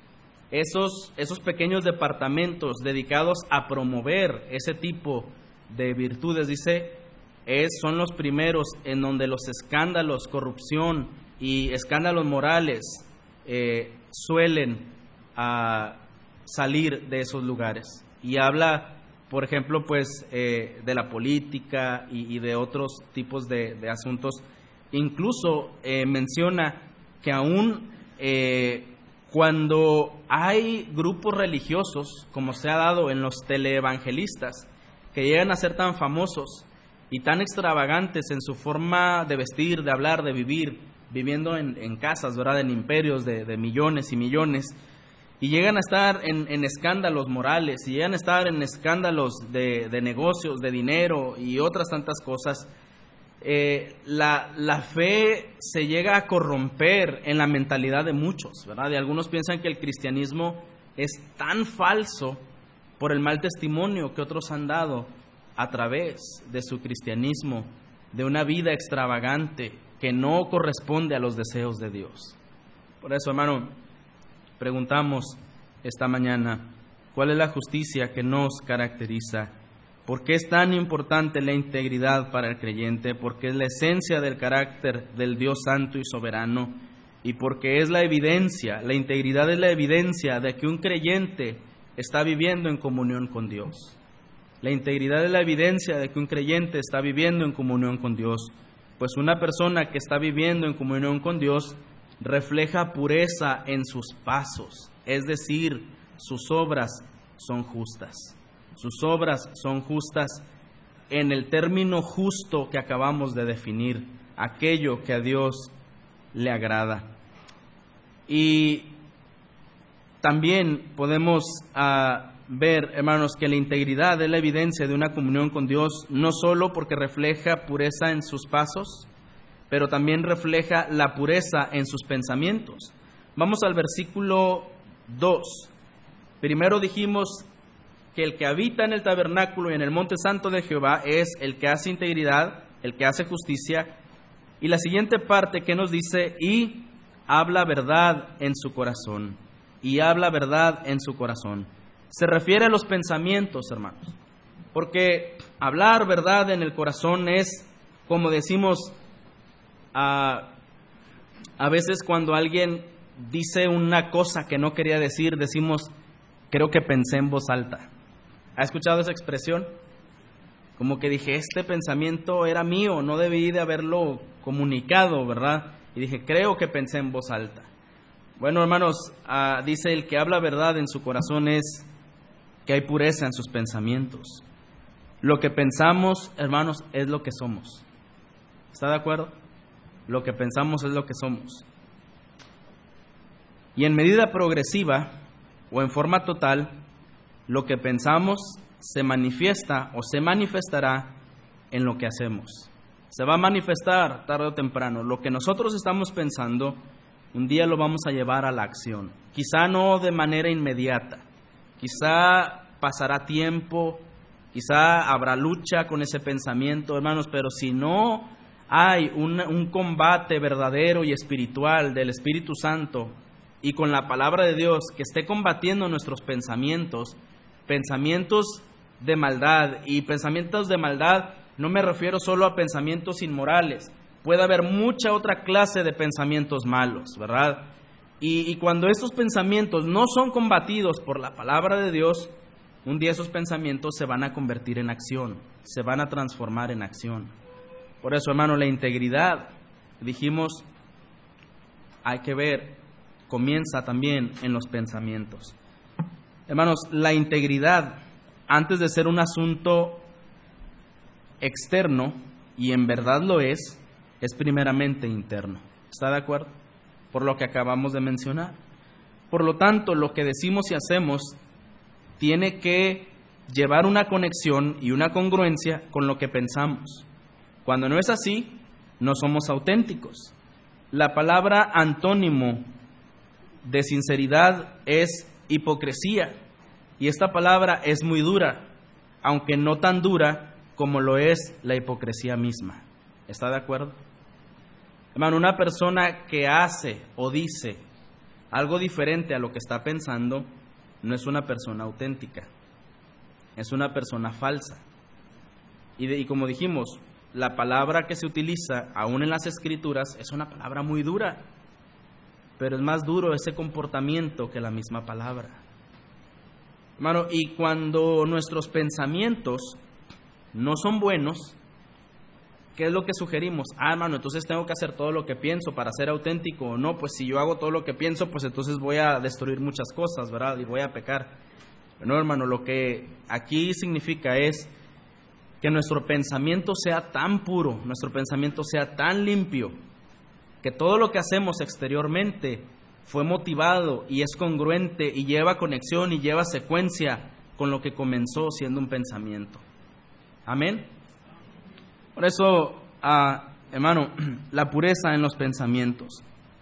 esos, esos pequeños departamentos dedicados a promover ese tipo de virtudes, dice, es, son los primeros en donde los escándalos, corrupción y escándalos morales eh, suelen uh, salir de esos lugares. Y habla, por ejemplo, pues eh, de la política y, y de otros tipos de, de asuntos. Incluso eh, menciona que aún eh, cuando hay grupos religiosos, como se ha dado en los teleevangelistas, que llegan a ser tan famosos y tan extravagantes en su forma de vestir, de hablar, de vivir, viviendo en, en casas, ¿verdad?, en imperios de, de millones y millones, y llegan a estar en, en escándalos morales, y llegan a estar en escándalos de, de negocios, de dinero y otras tantas cosas, eh, la, la fe se llega a corromper en la mentalidad de muchos, ¿verdad? Y algunos piensan que el cristianismo es tan falso por el mal testimonio que otros han dado a través de su cristianismo, de una vida extravagante que no corresponde a los deseos de Dios. Por eso, hermano, preguntamos esta mañana, ¿cuál es la justicia que nos caracteriza? ¿Por qué es tan importante la integridad para el creyente? Porque es la esencia del carácter del Dios santo y soberano, y porque es la evidencia, la integridad es la evidencia de que un creyente está viviendo en comunión con Dios. La integridad es la evidencia de que un creyente está viviendo en comunión con Dios, pues una persona que está viviendo en comunión con Dios refleja pureza en sus pasos, es decir, sus obras son justas. Sus obras son justas en el término justo que acabamos de definir, aquello que a Dios le agrada. Y también podemos uh, ver, hermanos, que la integridad es la evidencia de una comunión con Dios, no solo porque refleja pureza en sus pasos, pero también refleja la pureza en sus pensamientos. Vamos al versículo dos. Primero dijimos que el que habita en el tabernáculo y en el monte santo de Jehová es el que hace integridad, el que hace justicia. Y la siguiente parte que nos dice, y habla verdad en su corazón, y habla verdad en su corazón. Se refiere a los pensamientos, hermanos, porque hablar verdad en el corazón es, como decimos, a, a veces cuando alguien dice una cosa que no quería decir, decimos, creo que pensé en voz alta. ¿Ha escuchado esa expresión? Como que dije, este pensamiento era mío, no debí de haberlo comunicado, ¿verdad? Y dije, creo que pensé en voz alta. Bueno, hermanos, uh, dice, el que habla verdad en su corazón es que hay pureza en sus pensamientos. Lo que pensamos, hermanos, es lo que somos. ¿Está de acuerdo? Lo que pensamos es lo que somos. Y en medida progresiva o en forma total, lo que pensamos se manifiesta o se manifestará en lo que hacemos. Se va a manifestar tarde o temprano. Lo que nosotros estamos pensando, un día lo vamos a llevar a la acción. Quizá no de manera inmediata. Quizá pasará tiempo Quizá habrá lucha con ese pensamiento, hermanos, pero si no hay un, un combate verdadero y espiritual del Espíritu Santo y con la palabra de Dios que esté combatiendo nuestros pensamientos, pensamientos de maldad, y pensamientos de maldad no me refiero solo a pensamientos inmorales, puede haber mucha otra clase de pensamientos malos, ¿verdad? Y, y cuando estos pensamientos no son combatidos por la palabra de Dios, un día esos pensamientos se van a convertir en acción, se van a transformar en acción. Por eso, hermano, la integridad, dijimos, hay que ver, comienza también en los pensamientos. Hermanos, la integridad, antes de ser un asunto externo, y en verdad lo es, es primeramente interno. ¿Está de acuerdo? Por lo que acabamos de mencionar. Por lo tanto, lo que decimos y hacemos tiene que llevar una conexión y una congruencia con lo que pensamos. Cuando no es así, no somos auténticos. La palabra antónimo de sinceridad es hipocresía, y esta palabra es muy dura, aunque no tan dura como lo es la hipocresía misma. ¿Está de acuerdo? Hermano, una persona que hace o dice algo diferente a lo que está pensando no es una persona auténtica, es una persona falsa. Y, de, y como dijimos, la palabra que se utiliza aún en las Escrituras es una palabra muy dura, pero es más duro ese comportamiento que la misma palabra. Hermano, y cuando nuestros pensamientos no son buenos, ¿qué es lo que sugerimos? Ah, hermano, entonces tengo que hacer todo lo que pienso para ser auténtico, o no, pues si yo hago todo lo que pienso, pues entonces voy a destruir muchas cosas, ¿verdad? Y voy a pecar. No, hermano, lo que aquí significa es que nuestro pensamiento sea tan puro, nuestro pensamiento sea tan limpio, que todo lo que hacemos exteriormente fue motivado y es congruente y lleva conexión y lleva secuencia con lo que comenzó siendo un pensamiento. Amén. Por eso, ah, hermano, la pureza en los pensamientos.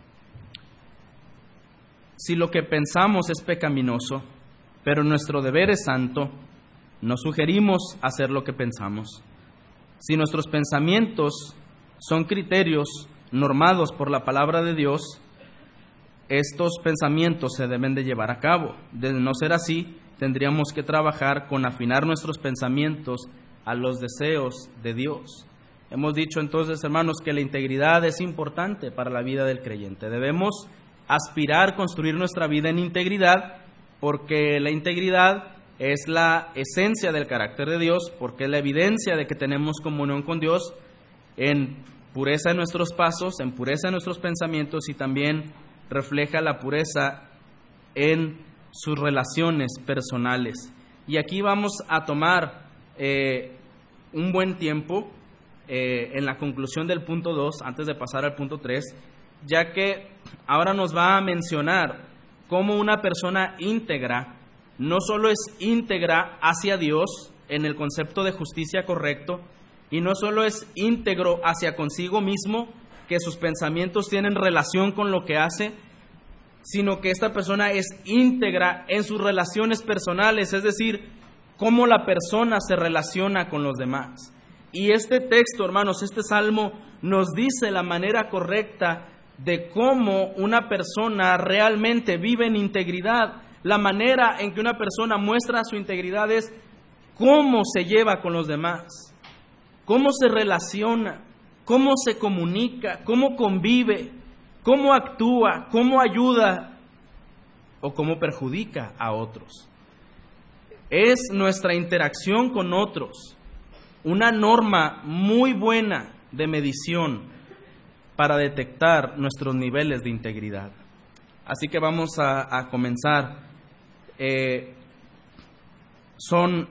Si lo que pensamos es pecaminoso, pero nuestro deber es santo, nos sugerimos hacer lo que pensamos. Si nuestros pensamientos son criterios normados por la palabra de Dios, estos pensamientos se deben de llevar a cabo. De no ser así, tendríamos que trabajar con afinar nuestros pensamientos a los deseos de Dios. Hemos dicho entonces, hermanos, que la integridad es importante para la vida del creyente. Debemos aspirar a construir nuestra vida en integridad, porque la integridad es la esencia del carácter de Dios, porque es la evidencia de que tenemos comunión con Dios en pureza de nuestros pasos, en pureza de nuestros pensamientos, y también refleja la pureza en sus relaciones personales. Y aquí vamos a tomar eh, un buen tiempo eh, en la conclusión del punto dos, antes de pasar al punto tres, ya que ahora nos va a mencionar cómo una persona íntegra no solo es íntegra hacia Dios en el concepto de justicia correcto, y no solo es íntegro hacia consigo mismo, que sus pensamientos tienen relación con lo que hace, sino que esta persona es íntegra en sus relaciones personales, es decir, cómo la persona se relaciona con los demás. Y este texto, hermanos, este salmo nos dice la manera correcta de cómo una persona realmente vive en integridad. La manera en que una persona muestra su integridad es cómo se lleva con los demás, cómo se relaciona, cómo se comunica, cómo convive, cómo actúa, cómo ayuda o cómo perjudica a otros. Es nuestra interacción con otros una norma muy buena de medición para detectar nuestros niveles de integridad. Así que vamos a, a comenzar. Eh, son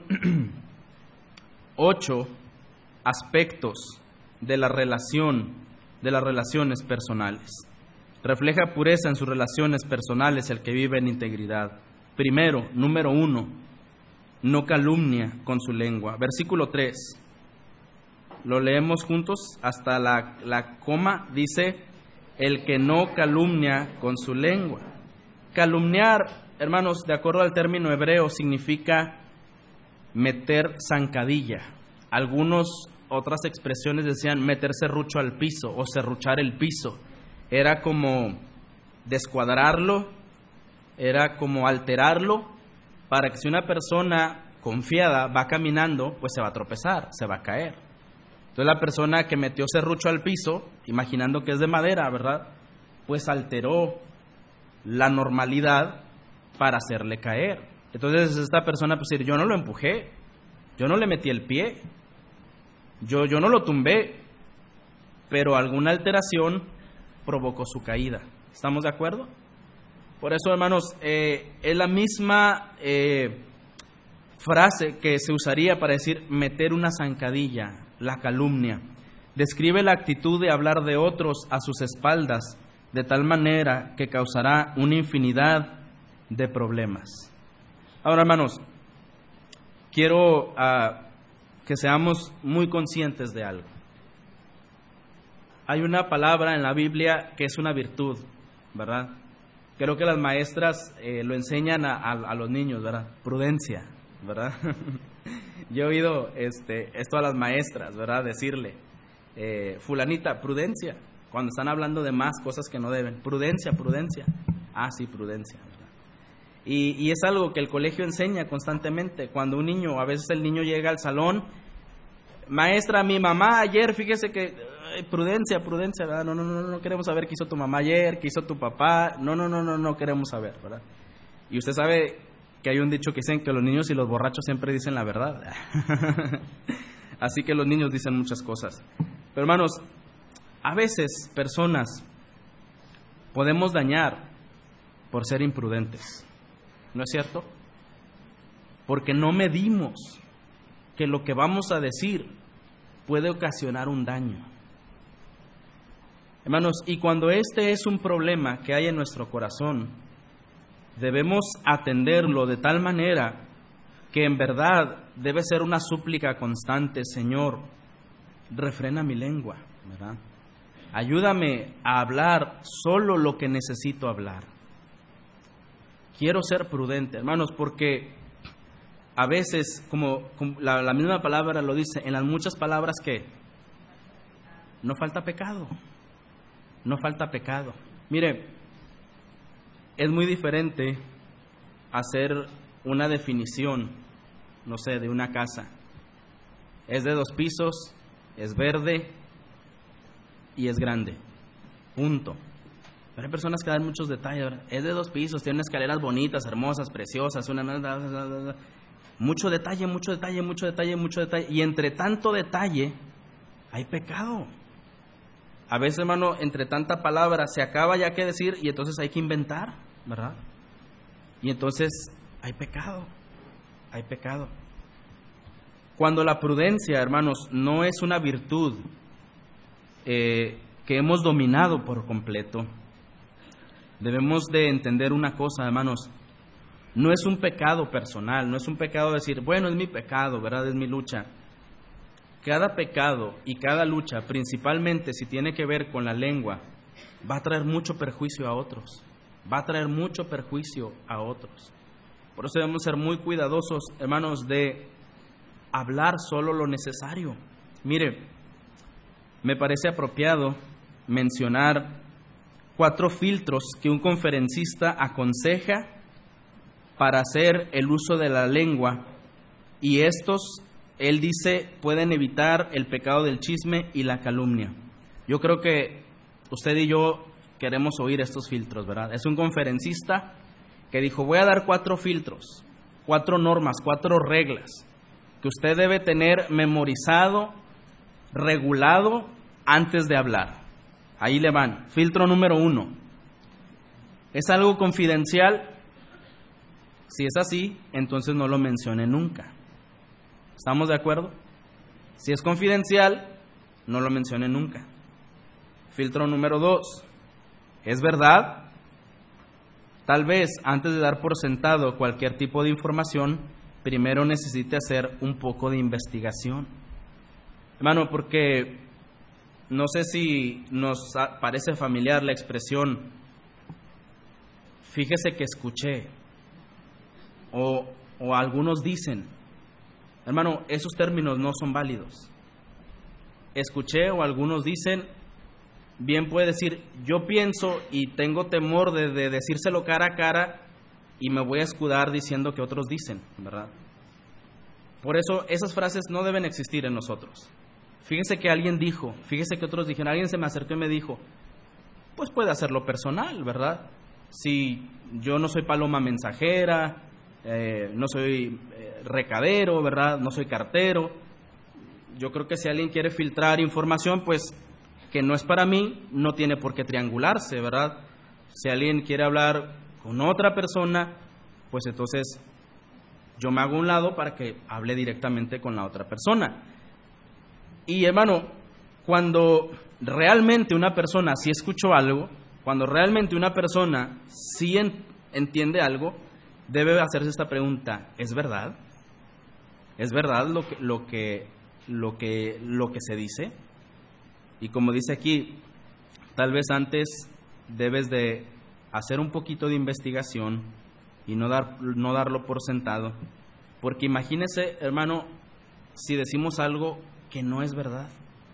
ocho aspectos de la relación, de las relaciones personales. Refleja pureza en sus relaciones personales el que vive en integridad. Primero, número uno, no calumnia con su lengua. Versículo tres. Lo leemos juntos hasta la, la coma. Dice, el que no calumnia con su lengua. Calumniar, hermanos, de acuerdo al término hebreo, significa meter zancadilla. Algunos, otras expresiones decían meter serrucho al piso o serruchar el piso. Era como descuadrarlo, era como alterarlo, para que si una persona confiada va caminando, pues se va a tropezar, se va a caer. Entonces la persona que metió serrucho al piso, imaginando que es de madera, ¿verdad?, pues alteró la normalidad para hacerle caer. Entonces esta persona pues dice, yo no lo empujé, yo no le metí el pie, yo, yo no lo tumbé, pero alguna alteración provocó su caída. ¿Estamos de acuerdo? Por eso, hermanos, eh, es la misma eh, frase que se usaría para decir meter una zancadilla, la calumnia. Describe la actitud de hablar de otros a sus espaldas, de tal manera que causará una infinidad de problemas. Ahora, hermanos, quiero uh, que seamos muy conscientes de algo. Hay una palabra en la Biblia que es una virtud, ¿verdad? Creo que las maestras eh, lo enseñan a, a, a los niños, ¿verdad? Prudencia, ¿verdad? Yo he oído este, esto a las maestras, ¿verdad? Decirle, eh, fulanita, prudencia, cuando están hablando de más cosas que no deben. Prudencia, prudencia. Ah, sí, prudencia, ¿verdad? Y, y es algo que el colegio enseña constantemente. Cuando un niño, a veces el niño llega al salón, maestra, mi mamá ayer, fíjese que, ay, prudencia, prudencia, ¿verdad? No, no, no, no queremos saber qué hizo tu mamá ayer, qué hizo tu papá, no, no, no, no, no queremos saber, ¿verdad? Y usted sabe que hay un dicho que dicen que los niños y los borrachos siempre dicen la verdad. Así que los niños dicen muchas cosas. Pero hermanos, a veces personas podemos dañar por ser imprudentes, ¿no es cierto? Porque no medimos que lo que vamos a decir puede ocasionar un daño. Hermanos, y cuando este es un problema que hay en nuestro corazón, debemos atenderlo de tal manera que en verdad debe ser una súplica constante: Señor, refrena mi lengua, ¿verdad? Ayúdame a hablar solo lo que necesito hablar. Quiero ser prudente, hermanos, porque a veces, como, como la, la misma palabra lo dice, en las muchas palabras que no falta pecado, no falta pecado. Mire, es muy diferente hacer una definición, no sé, de una casa. Es de dos pisos, es verde y es grande. Punto. Pero hay personas que dan muchos detalles, ¿verdad? Es de dos pisos, tiene escaleras bonitas, hermosas, preciosas, una... mucho detalle, mucho detalle, mucho detalle, mucho detalle. Y entre tanto detalle hay pecado. A veces, hermano, entre tanta palabra se acaba ya que decir y entonces hay que inventar, ¿verdad? Y entonces hay pecado, hay pecado. Cuando la prudencia, hermanos, no es una virtud eh, que hemos dominado por completo, debemos de entender una cosa, hermanos. No es un pecado personal, no es un pecado decir, bueno, es mi pecado, ¿verdad? Es mi lucha. Cada pecado y cada lucha, principalmente si tiene que ver con la lengua, va a traer mucho perjuicio a otros. Va a traer mucho perjuicio a otros. Por eso debemos ser muy cuidadosos, hermanos, de hablar solo lo necesario. Mire, me parece apropiado mencionar cuatro filtros que un conferencista aconseja para hacer el uso de la lengua, y estos, él dice, pueden evitar el pecado del chisme y la calumnia. Yo creo que usted y yo queremos oír estos filtros, ¿verdad? Es un conferencista que dijo, voy a dar cuatro filtros, cuatro normas, cuatro reglas que usted debe tener memorizado, regulado antes de hablar. Ahí le van. Filtro número uno. ¿Es algo confidencial? Si es así, entonces no lo mencione nunca. ¿Estamos de acuerdo? Si es confidencial, no lo mencione nunca. Filtro número dos. ¿Es verdad? Tal vez antes de dar por sentado cualquier tipo de información, primero necesite hacer un poco de investigación. Hermano, porque no sé si nos parece familiar la expresión, fíjese que escuché, o, o algunos dicen, Hermano, esos términos no son válidos. Escuché o algunos dicen, bien puede decir, yo pienso y tengo temor de, de decírselo cara a cara y me voy a escudar diciendo que otros dicen, ¿verdad? Por eso esas frases no deben existir en nosotros. Fíjese que alguien dijo, fíjese que otros dijeron, alguien se me acercó y me dijo, pues puede hacerlo personal, ¿verdad? Si yo no soy paloma mensajera, eh, no soy eh, recadero, ¿verdad? No soy cartero. Yo creo que si alguien quiere filtrar información, pues que no es para mí, no tiene por qué triangularse, ¿verdad? Si alguien quiere hablar con otra persona, pues entonces yo me hago a un lado para que hable directamente con la otra persona. Y hermano, cuando realmente una persona sí escuchó algo, cuando realmente una persona sí en, entiende algo, debe hacerse esta pregunta: ¿es verdad? ¿Es verdad lo que, lo que, lo que, lo que se dice? Y como dice aquí, tal vez antes debes de hacer un poquito de investigación y no dar, no darlo por sentado, porque imagínese, hermano, si decimos algo que no es verdad.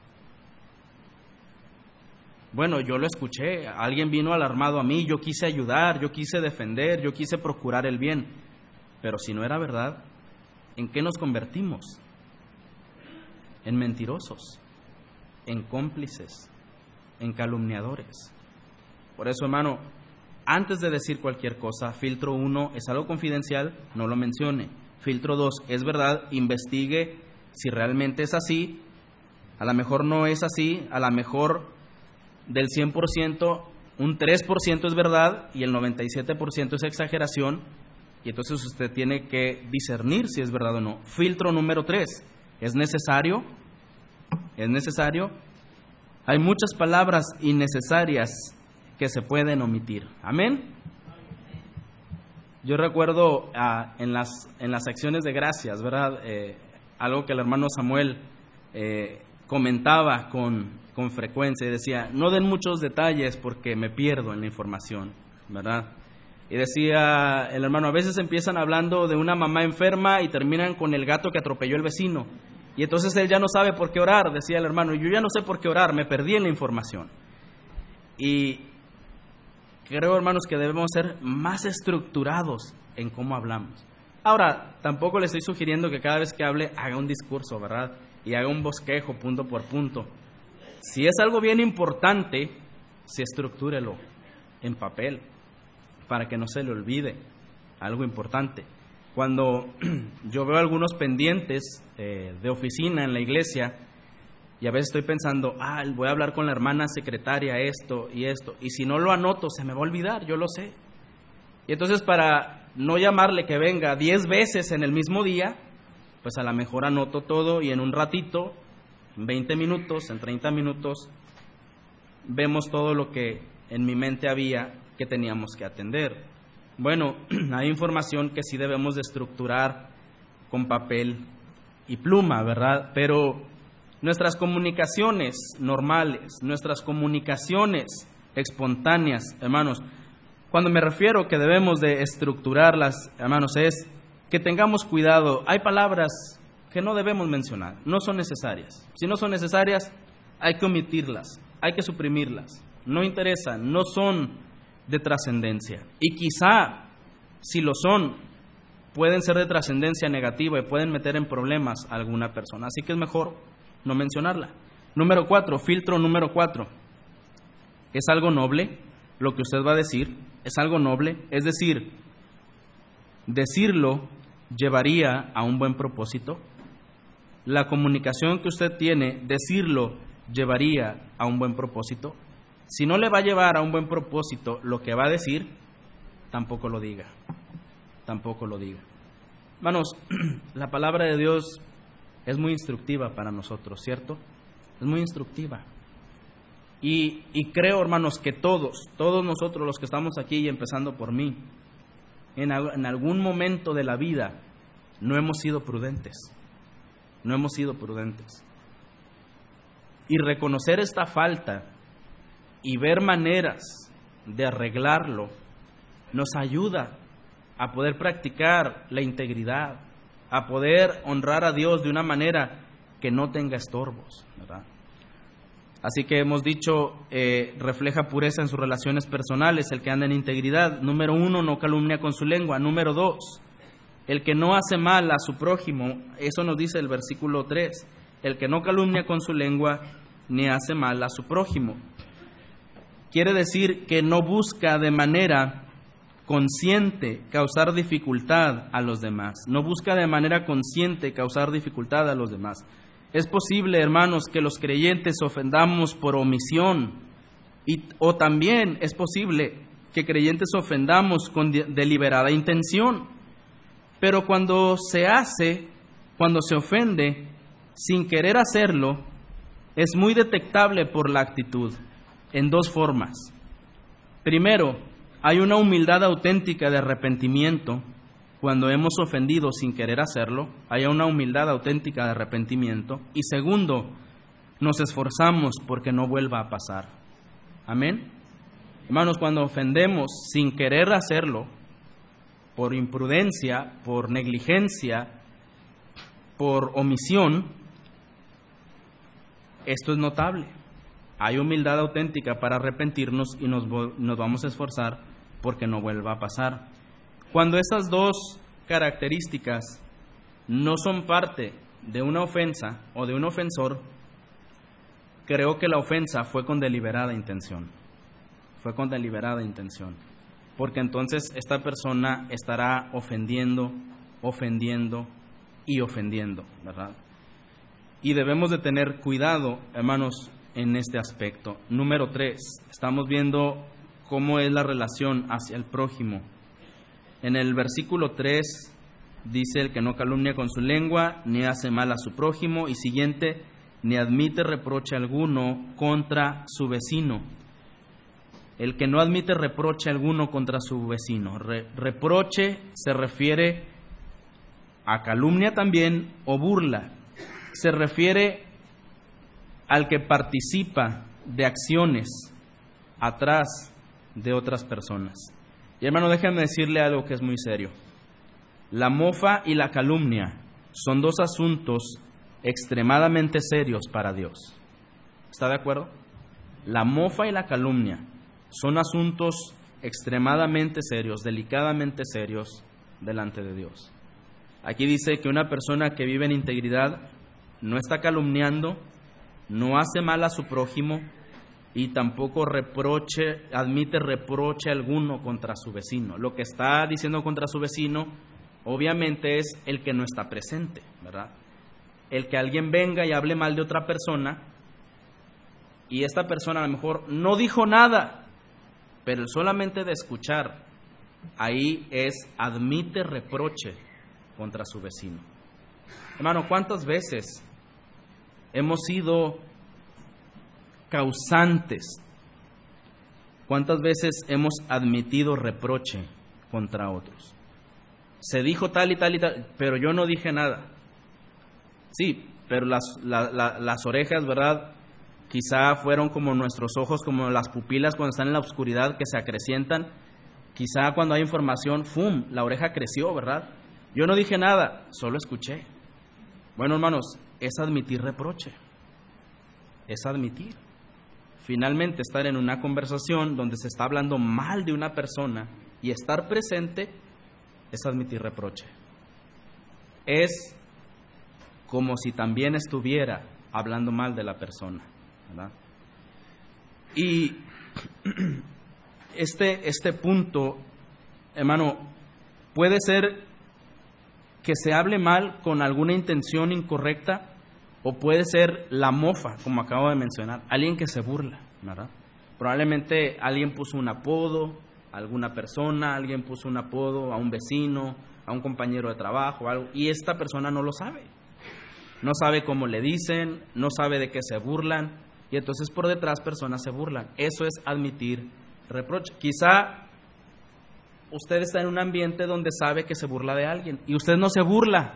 Bueno, yo lo escuché, alguien vino alarmado a mí, yo quise ayudar, yo quise defender, yo quise procurar el bien, pero si no era verdad, ¿en qué nos convertimos? En mentirosos, en cómplices, en calumniadores. Por eso, hermano, antes de decir cualquier cosa, filtro uno, ¿es algo confidencial? No lo mencione. Filtro dos, ¿es verdad? Investigue si realmente es así. A lo mejor no es así, a lo mejor del cien por ciento, un tres por ciento es verdad y el noventa y siete por ciento es exageración, y entonces usted tiene que discernir si es verdad o no. Filtro número tres, ¿es necesario? ¿Es necesario? Hay muchas palabras innecesarias que se pueden omitir. ¿Amén? Yo recuerdo uh, en las en las acciones de gracias, ¿verdad? Eh, algo que el hermano Samuel eh, comentaba con, con frecuencia y decía, no den muchos detalles porque me pierdo en la información, ¿verdad? Y decía el hermano, a veces empiezan hablando de una mamá enferma y terminan con el gato que atropelló el vecino. Y entonces él ya no sabe por qué orar, decía el hermano, yo ya no sé por qué orar, me perdí en la información. Y creo, hermanos, que debemos ser más estructurados en cómo hablamos. Ahora, tampoco le estoy sugiriendo que cada vez que hable haga un discurso, ¿verdad? Y haga un bosquejo punto por punto. Si es algo bien importante, sí estructúrelo en papel para que no se le olvide algo importante. Cuando yo veo algunos pendientes eh, de oficina en la iglesia y a veces estoy pensando, ah, voy a hablar con la hermana secretaria esto y esto, y si no lo anoto se me va a olvidar, yo lo sé. Y entonces para no llamarle que venga diez veces en el mismo día, pues a lo mejor anoto todo y en un ratito, en veinte minutos, en treinta minutos, vemos todo lo que en mi mente había que teníamos que atender. Bueno, hay información que sí debemos de estructurar con papel y pluma, ¿verdad? Pero nuestras comunicaciones normales, nuestras comunicaciones espontáneas, hermanos, cuando me refiero que debemos de estructurarlas, hermanos, es que tengamos cuidado. Hay palabras que no debemos mencionar, no son necesarias. Si no son necesarias, hay que omitirlas, hay que suprimirlas. No interesan, no son de trascendencia. Y quizá, si lo son, pueden ser de trascendencia negativa y pueden meter en problemas a alguna persona. Así que es mejor no mencionarla. Número cuatro, filtro número cuatro. ¿Es algo noble lo que usted va a decir? ¿Es algo noble? Es decir, decirlo llevaría a un buen propósito. La comunicación que usted tiene, decirlo llevaría a un buen propósito. Si no le va a llevar a un buen propósito lo que va a decir, tampoco lo diga. Tampoco lo diga. Hermanos, la palabra de Dios es muy instructiva para nosotros, ¿cierto? Es muy instructiva. Y, y creo, hermanos, que todos, todos nosotros los que estamos aquí, y empezando por mí, en, en algún momento de la vida no hemos sido prudentes. No hemos sido prudentes. Y reconocer esta falta y ver maneras de arreglarlo nos ayuda a poder practicar la integridad, a poder honrar a Dios de una manera que no tenga estorbos, ¿verdad? Así que hemos dicho, eh, refleja pureza en sus relaciones personales, el que anda en integridad. Número uno, no calumnia con su lengua. Número dos, el que no hace mal a su prójimo. Eso nos dice el versículo tres. El que no calumnia con su lengua ni hace mal a su prójimo. Quiere decir que no busca de manera consciente causar dificultad a los demás. No busca de manera consciente causar dificultad a los demás. Es posible, hermanos, que los creyentes ofendamos por omisión, y, o también es posible que creyentes ofendamos con de, deliberada intención. Pero cuando se hace, cuando se ofende, sin querer hacerlo, es muy detectable por la actitud, en dos formas. Primero, hay una humildad auténtica de arrepentimiento. Cuando hemos ofendido sin querer hacerlo, hay una humildad auténtica de arrepentimiento. Y segundo, nos esforzamos porque no vuelva a pasar. Amén. Hermanos, cuando ofendemos sin querer hacerlo, por imprudencia, por negligencia, por omisión, esto es notable. Hay humildad auténtica para arrepentirnos y nos, nos vamos a esforzar porque no vuelva a pasar. Cuando esas dos características no son parte de una ofensa o de un ofensor, creo que la ofensa fue con deliberada intención. Fue con deliberada intención. Porque entonces esta persona estará ofendiendo, ofendiendo y ofendiendo, ¿verdad? Y debemos de tener cuidado, hermanos, en este aspecto. Número tres, estamos viendo cómo es la relación hacia el prójimo. En el versículo tres dice: el que no calumnia con su lengua, ni hace mal a su prójimo, y siguiente, ni admite reproche alguno contra su vecino. El que no admite reproche alguno contra su vecino. Re- reproche se refiere a calumnia también, o burla. Se refiere al que participa de acciones atrás de otras personas. Y hermano, déjenme decirle algo que es muy serio. La mofa y la calumnia son dos asuntos extremadamente serios para Dios. ¿Está de acuerdo? La mofa y la calumnia son asuntos extremadamente serios, delicadamente serios delante de Dios. Aquí dice que una persona que vive en integridad no está calumniando, no hace mal a su prójimo, y tampoco reproche, admite reproche alguno contra su vecino. Lo que está diciendo contra su vecino, obviamente, es el que no está presente, ¿verdad? El que alguien venga y hable mal de otra persona, y esta persona a lo mejor no dijo nada, pero solamente de escuchar, ahí es admite reproche contra su vecino. Hermano, ¿cuántas veces hemos sido causantes? ¿Cuántas veces hemos admitido reproche contra otros? Se dijo tal y tal y tal, pero yo no dije nada. Sí, pero las, la, la, las orejas, ¿verdad? Quizá fueron como nuestros ojos, como las pupilas cuando están en la oscuridad, que se acrecientan. Quizá cuando hay información, ¡fum!, la oreja creció, ¿verdad? Yo no dije nada, solo escuché. Bueno, hermanos, es admitir reproche. Es admitir. Finalmente, estar en una conversación donde se está hablando mal de una persona y estar presente es admitir reproche. Es como si también estuviera hablando mal de la persona, ¿verdad? Y este, este punto, hermano, puede ser que se hable mal con alguna intención incorrecta, o puede ser la mofa, como acabo de mencionar, alguien que se burla, ¿verdad? Probablemente alguien puso un apodo a alguna persona, alguien puso un apodo a un vecino, a un compañero de trabajo, algo, y esta persona no lo sabe. No sabe cómo le dicen, no sabe de qué se burlan, y entonces por detrás personas se burlan. Eso es admitir reproche. Quizá usted está en un ambiente donde sabe que se burla de alguien, y usted no se burla,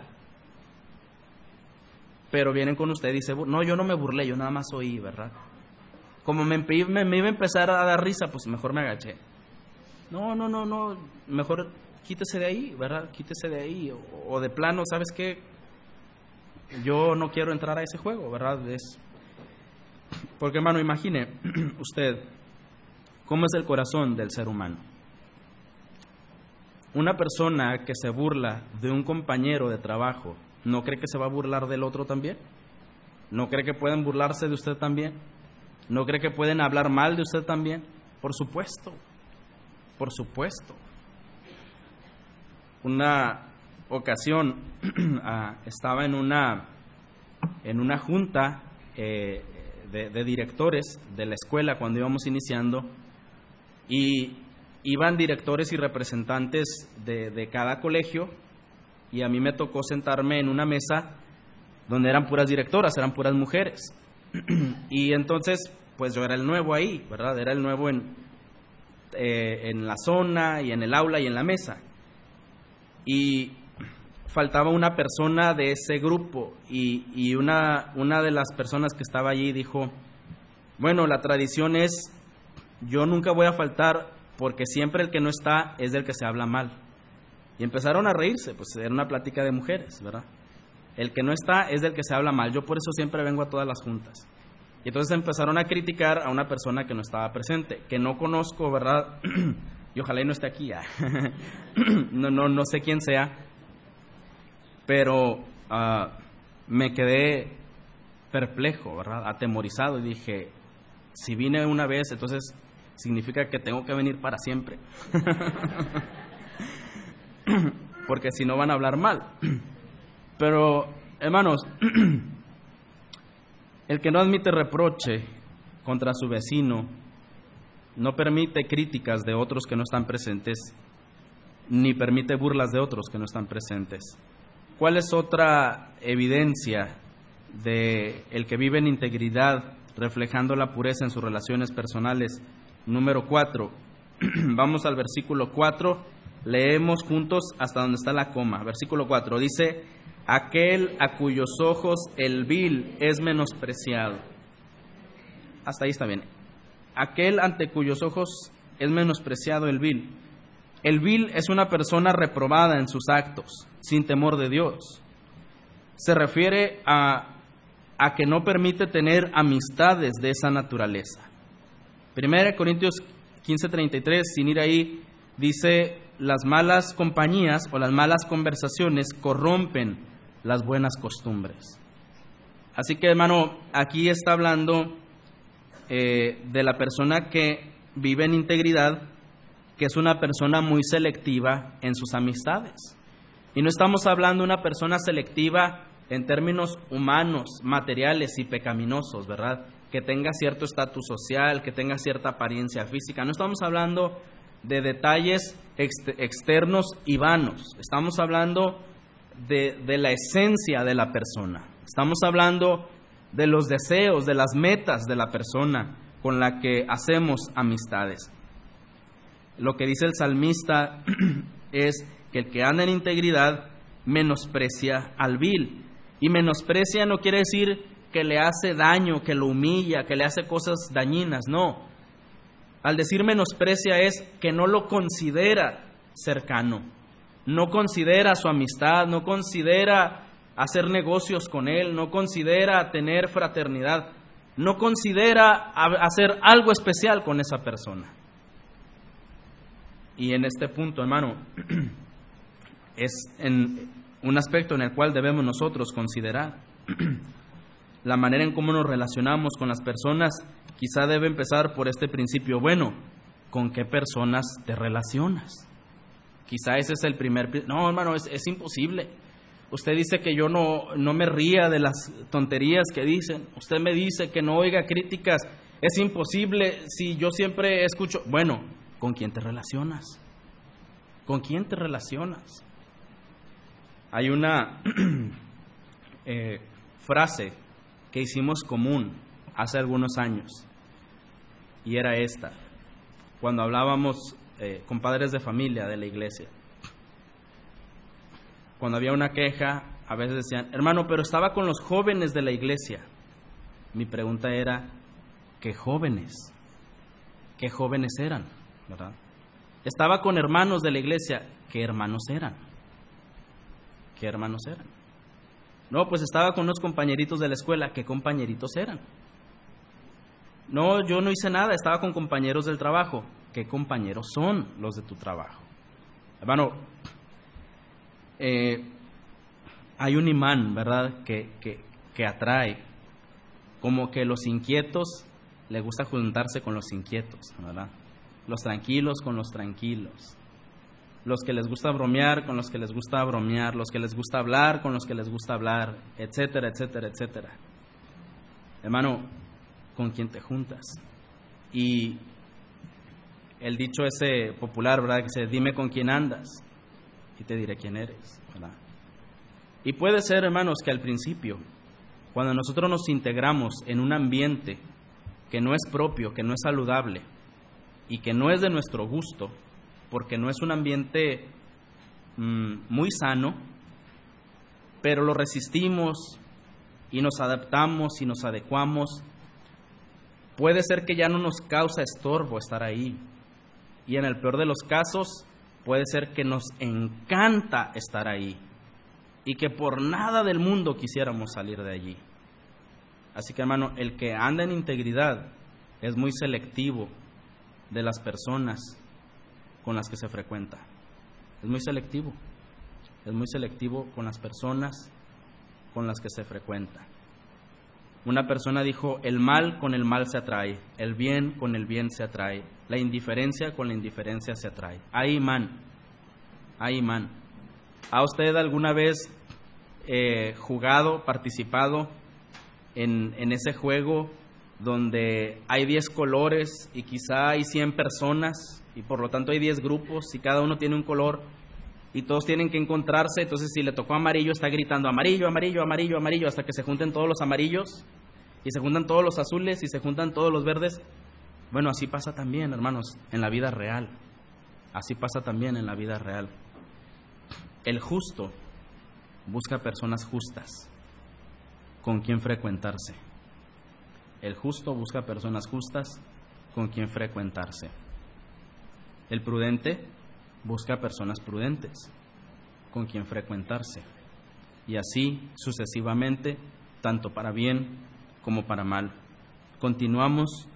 pero vienen con usted y dice, no, yo no me burlé, yo nada más oí, ¿verdad? Como me, me, me iba a empezar a dar risa, pues mejor me agaché. No, no, no, no, mejor quítese de ahí, ¿verdad? Quítese de ahí. O, o de plano, ¿sabes qué? Yo no quiero entrar a ese juego, ¿verdad? Es... Porque, hermano, imagine usted cómo es el corazón del ser humano. Una persona que se burla de un compañero de trabajo, ¿no cree que se va a burlar del otro también? ¿No cree que pueden burlarse de usted también? ¿No cree que pueden hablar mal de usted también? Por supuesto, por supuesto. Una ocasión uh, estaba en una, en una junta eh, de, de directores de la escuela cuando íbamos iniciando, y iban directores y representantes de, de cada colegio, y a mí me tocó sentarme en una mesa donde eran puras directoras, eran puras mujeres. Y entonces, pues yo era el nuevo ahí, ¿verdad? Era el nuevo en, eh, en la zona y en el aula y en la mesa. Y faltaba una persona de ese grupo, y, y una, una de las personas que estaba allí dijo, bueno, la tradición es, yo nunca voy a faltar porque siempre el que no está es del que se habla mal. Y empezaron a reírse, pues era una plática de mujeres, ¿verdad? El que no está es del que se habla mal, yo por eso siempre vengo a todas las juntas. Y entonces empezaron a criticar a una persona que no estaba presente, que no conozco, ¿verdad? Y ojalá y no esté aquí ya. no, no, no sé quién sea, pero uh, me quedé perplejo, ¿verdad? Atemorizado, y dije, si vine una vez, entonces significa que tengo que venir para siempre. Porque si no van a hablar mal. Pero, hermanos, el que no admite reproche contra su vecino, no permite críticas de otros que no están presentes, ni permite burlas de otros que no están presentes. ¿Cuál es otra evidencia de el que vive en integridad, reflejando la pureza en sus relaciones personales? Número cuatro. Vamos al versículo cuatro, leemos juntos hasta donde está la coma. Versículo cuatro dice, aquel a cuyos ojos el vil es menospreciado. Hasta ahí está bien. Aquel ante cuyos ojos es menospreciado el vil. El vil es una persona reprobada en sus actos, sin temor de Dios. Se refiere a, a que no permite tener amistades de esa naturaleza. Primera de Corintios quince treinta y tres, sin ir ahí, dice, las malas compañías o las malas conversaciones corrompen las buenas costumbres. Así que, hermano, aquí está hablando eh, de la persona que vive en integridad, que es una persona muy selectiva en sus amistades. Y no estamos hablando de una persona selectiva en términos humanos, materiales y pecaminosos, ¿verdad? Que tenga cierto estatus social, que tenga cierta apariencia física. No estamos hablando de detalles ex- externos y vanos. Estamos hablando de, de la esencia de la persona. Estamos hablando de los deseos, de las metas de la persona con la que hacemos amistades. Lo que dice el salmista es que el que anda en integridad menosprecia al vil. Y menosprecia no quiere decir que le hace daño, que lo humilla, que le hace cosas dañinas, no. Al decir menosprecia es que no lo considera cercano, no considera su amistad, no considera hacer negocios con él, no considera tener fraternidad, no considera hacer algo especial con esa persona. Y en este punto, hermano, es en un aspecto en el cual debemos nosotros considerar. La manera en cómo nos relacionamos con las personas quizá debe empezar por este principio. Bueno, ¿con qué personas te relacionas? Quizá ese es el primer... No, hermano, es, es imposible. Usted dice que yo no, no me ría de las tonterías que dicen. Usted me dice que no oiga críticas. Es imposible si yo siempre escucho... Bueno, ¿con quién te relacionas? ¿Con quién te relacionas? Hay una eh, frase que hicimos común hace algunos años, y era esta, cuando hablábamos eh, con padres de familia de la iglesia. Cuando había una queja, a veces decían, hermano, pero estaba con los jóvenes de la iglesia. Mi pregunta era, ¿qué jóvenes? ¿Qué jóvenes eran? ¿Verdad? Estaba con hermanos de la iglesia. ¿Qué hermanos eran? ¿Qué hermanos eran? No, pues estaba con unos compañeritos de la escuela. ¿Qué compañeritos eran? No, yo no hice nada, estaba con compañeros del trabajo. ¿Qué compañeros son los de tu trabajo? Hermano, eh, hay un imán, ¿verdad?, que, que, que atrae. Como que los inquietos, les gusta juntarse con los inquietos, ¿verdad? Los tranquilos con los tranquilos. Los que les gusta bromear con los que les gusta bromear. Los que les gusta hablar con los que les gusta hablar, etcétera, etcétera, etcétera. Hermano, ¿con quién te juntas? Y el dicho ese popular, ¿verdad?, que dice, dime con quién andas y te diré quién eres, ¿verdad? Y puede ser, hermanos, que al principio, cuando nosotros nos integramos en un ambiente que no es propio, que no es saludable y que no es de nuestro gusto, porque no es un ambiente mmm, muy sano, pero lo resistimos y nos adaptamos y nos adecuamos, puede ser que ya no nos causa estorbo estar ahí. Y en el peor de los casos, puede ser que nos encanta estar ahí y que por nada del mundo quisiéramos salir de allí. Así que, hermano, el que anda en integridad es muy selectivo de las personas con las que se frecuenta. Es muy selectivo. Es muy selectivo con las personas con las que se frecuenta. Una persona dijo, el mal con el mal se atrae, el bien con el bien se atrae, la indiferencia con la indiferencia se atrae. Hay imán, hay imán. ¿Ha usted alguna vez eh, jugado, participado en, en ese juego donde hay diez colores y quizá hay cien personas y por lo tanto hay diez grupos y cada uno tiene un color y todos tienen que encontrarse? Entonces, si le tocó amarillo, está gritando amarillo, amarillo, amarillo, amarillo, hasta que se junten todos los amarillos y se juntan todos los azules y se juntan todos los verdes. Bueno, así pasa también, hermanos, en la vida real. Así pasa también en la vida real. El justo busca personas justas con quien frecuentarse. El justo busca personas justas con quien frecuentarse. El prudente busca personas prudentes con quien frecuentarse. Y así sucesivamente, tanto para bien como para mal. Continuamos.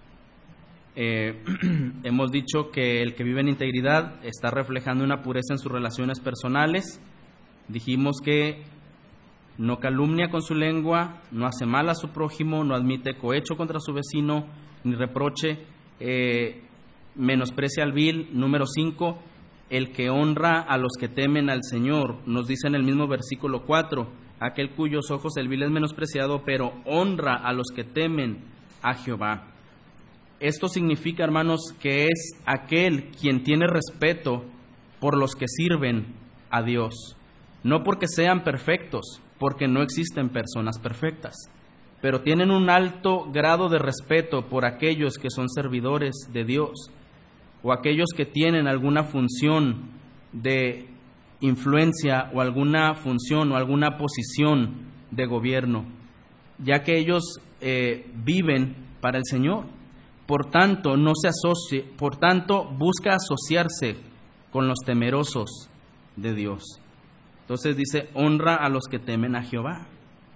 Eh, hemos dicho que el que vive en integridad está reflejando una pureza en sus relaciones personales. Dijimos que no calumnia con su lengua, no hace mal a su prójimo, no admite cohecho contra su vecino, ni reproche, eh, menosprecia al vil. Número cinco, el que honra a los que temen al Señor. Nos dice en el mismo versículo cuatro, aquel cuyos ojos el vil es menospreciado, pero honra a los que temen a Jehová. Esto significa, hermanos, que es aquel quien tiene respeto por los que sirven a Dios. No porque sean perfectos, porque no existen personas perfectas, pero tienen un alto grado de respeto por aquellos que son servidores de Dios o aquellos que tienen alguna función de influencia o alguna función o alguna posición de gobierno, ya que ellos eh, viven para el Señor. Por tanto, no se asocie, por tanto, busca asociarse con los temerosos de Dios. Entonces dice, honra a los que temen a Jehová.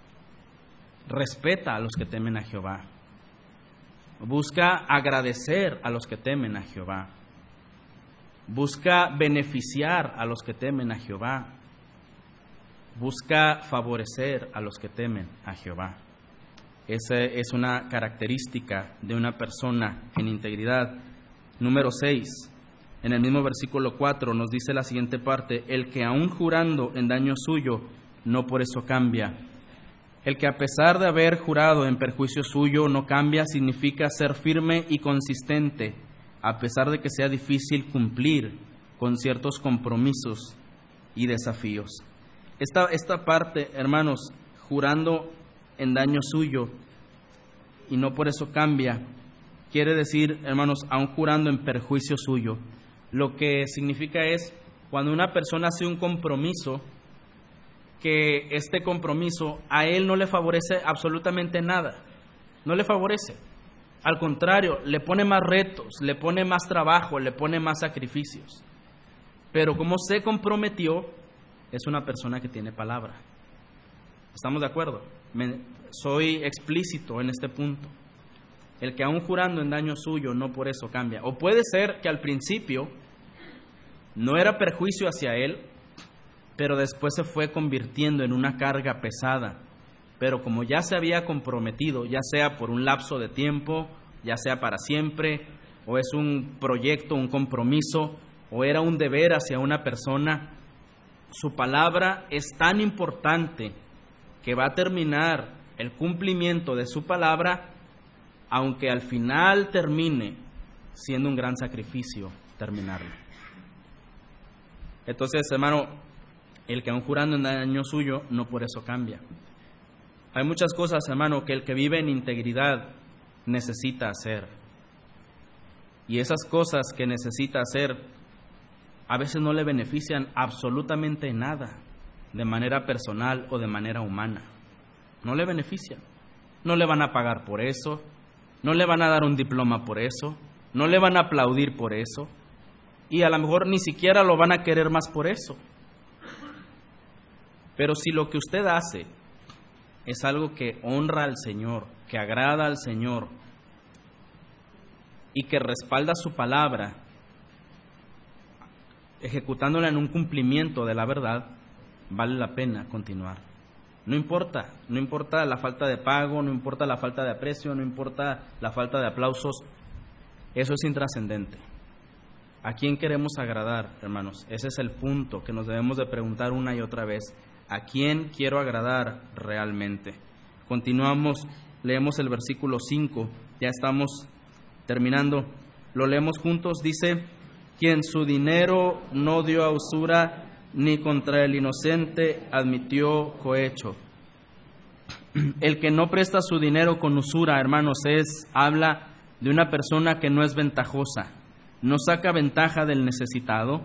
Respeta a los que temen a Jehová. Busca agradecer a los que temen a Jehová. Busca beneficiar a los que temen a Jehová. Busca favorecer a los que temen a Jehová. Esa es una característica de una persona en integridad. Número seis, en el mismo versículo cuatro nos dice la siguiente parte, el que aún jurando en daño suyo, no por eso cambia. El que a pesar de haber jurado en perjuicio suyo no cambia, significa ser firme y consistente, a pesar de que sea difícil cumplir con ciertos compromisos y desafíos. Esta, esta parte, hermanos, jurando en daño suyo y no por eso cambia, quiere decir, hermanos, aún jurando en perjuicio suyo. Lo que significa es cuando una persona hace un compromiso, que este compromiso a él no le favorece absolutamente nada, no le favorece. Al contrario, le pone más retos, le pone más trabajo, le pone más sacrificios. Pero como se comprometió, es una persona que tiene palabra. ¿Estamos de acuerdo? Me, soy explícito en este punto. El que aún jurando en daño suyo, no por eso cambia. O puede ser que al principio no era perjuicio hacia él, pero después se fue convirtiendo en una carga pesada. Pero como ya se había comprometido, ya sea por un lapso de tiempo, ya sea para siempre, o es un proyecto, un compromiso, o era un deber hacia una persona, su palabra es tan importante que va a terminar el cumplimiento de su palabra, aunque al final termine siendo un gran sacrificio terminarlo. Entonces, hermano, el que aún jurando en daño suyo, no por eso cambia. Hay muchas cosas, hermano, que el que vive en integridad necesita hacer. Y esas cosas que necesita hacer a veces no le benefician absolutamente nada, de manera personal o de manera humana. No le benefician. No le van a pagar por eso, no le van a dar un diploma por eso, no le van a aplaudir por eso, y a lo mejor ni siquiera lo van a querer más por eso. Pero si lo que usted hace es algo que honra al Señor, que agrada al Señor y que respalda su palabra, ejecutándola en un cumplimiento de la verdad, vale la pena continuar. No importa, no importa la falta de pago, no importa la falta de aprecio, no importa la falta de aplausos, eso es intrascendente. ¿A quién queremos agradar, hermanos? Ese es el punto que nos debemos de preguntar una y otra vez. ¿A quién quiero agradar realmente? Continuamos, leemos el versículo cinco, ya estamos terminando. Lo leemos juntos, dice: quien su dinero no dio a usura, ni contra el inocente admitió cohecho. El que no presta su dinero con usura, hermanos, es, habla de una persona que no es ventajosa, no saca ventaja del necesitado,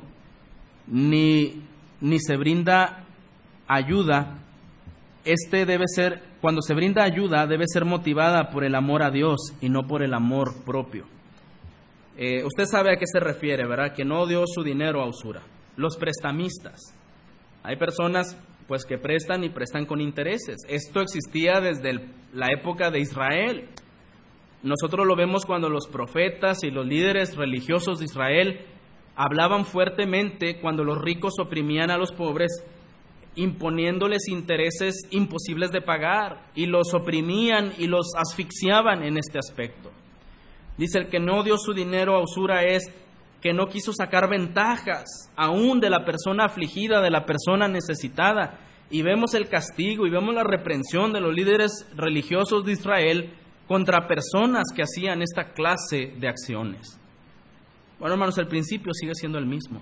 ni, ni se brinda ayuda. Este debe ser, cuando se brinda ayuda, debe ser motivada por el amor a Dios y no por el amor propio. Eh, usted sabe a qué se refiere, ¿verdad? Que no dio su dinero a usura. Los prestamistas. Hay personas pues que prestan y prestan con intereses. Esto existía desde el, la época de Israel. Nosotros lo vemos cuando los profetas y los líderes religiosos de Israel hablaban fuertemente cuando los ricos oprimían a los pobres, imponiéndoles intereses imposibles de pagar, y los oprimían y los asfixiaban en este aspecto. Dice: el que no dio su dinero a usura es que no quiso sacar ventajas aún de la persona afligida, de la persona necesitada. Y vemos el castigo y vemos la reprensión de los líderes religiosos de Israel contra personas que hacían esta clase de acciones. Bueno, hermanos, el principio sigue siendo el mismo.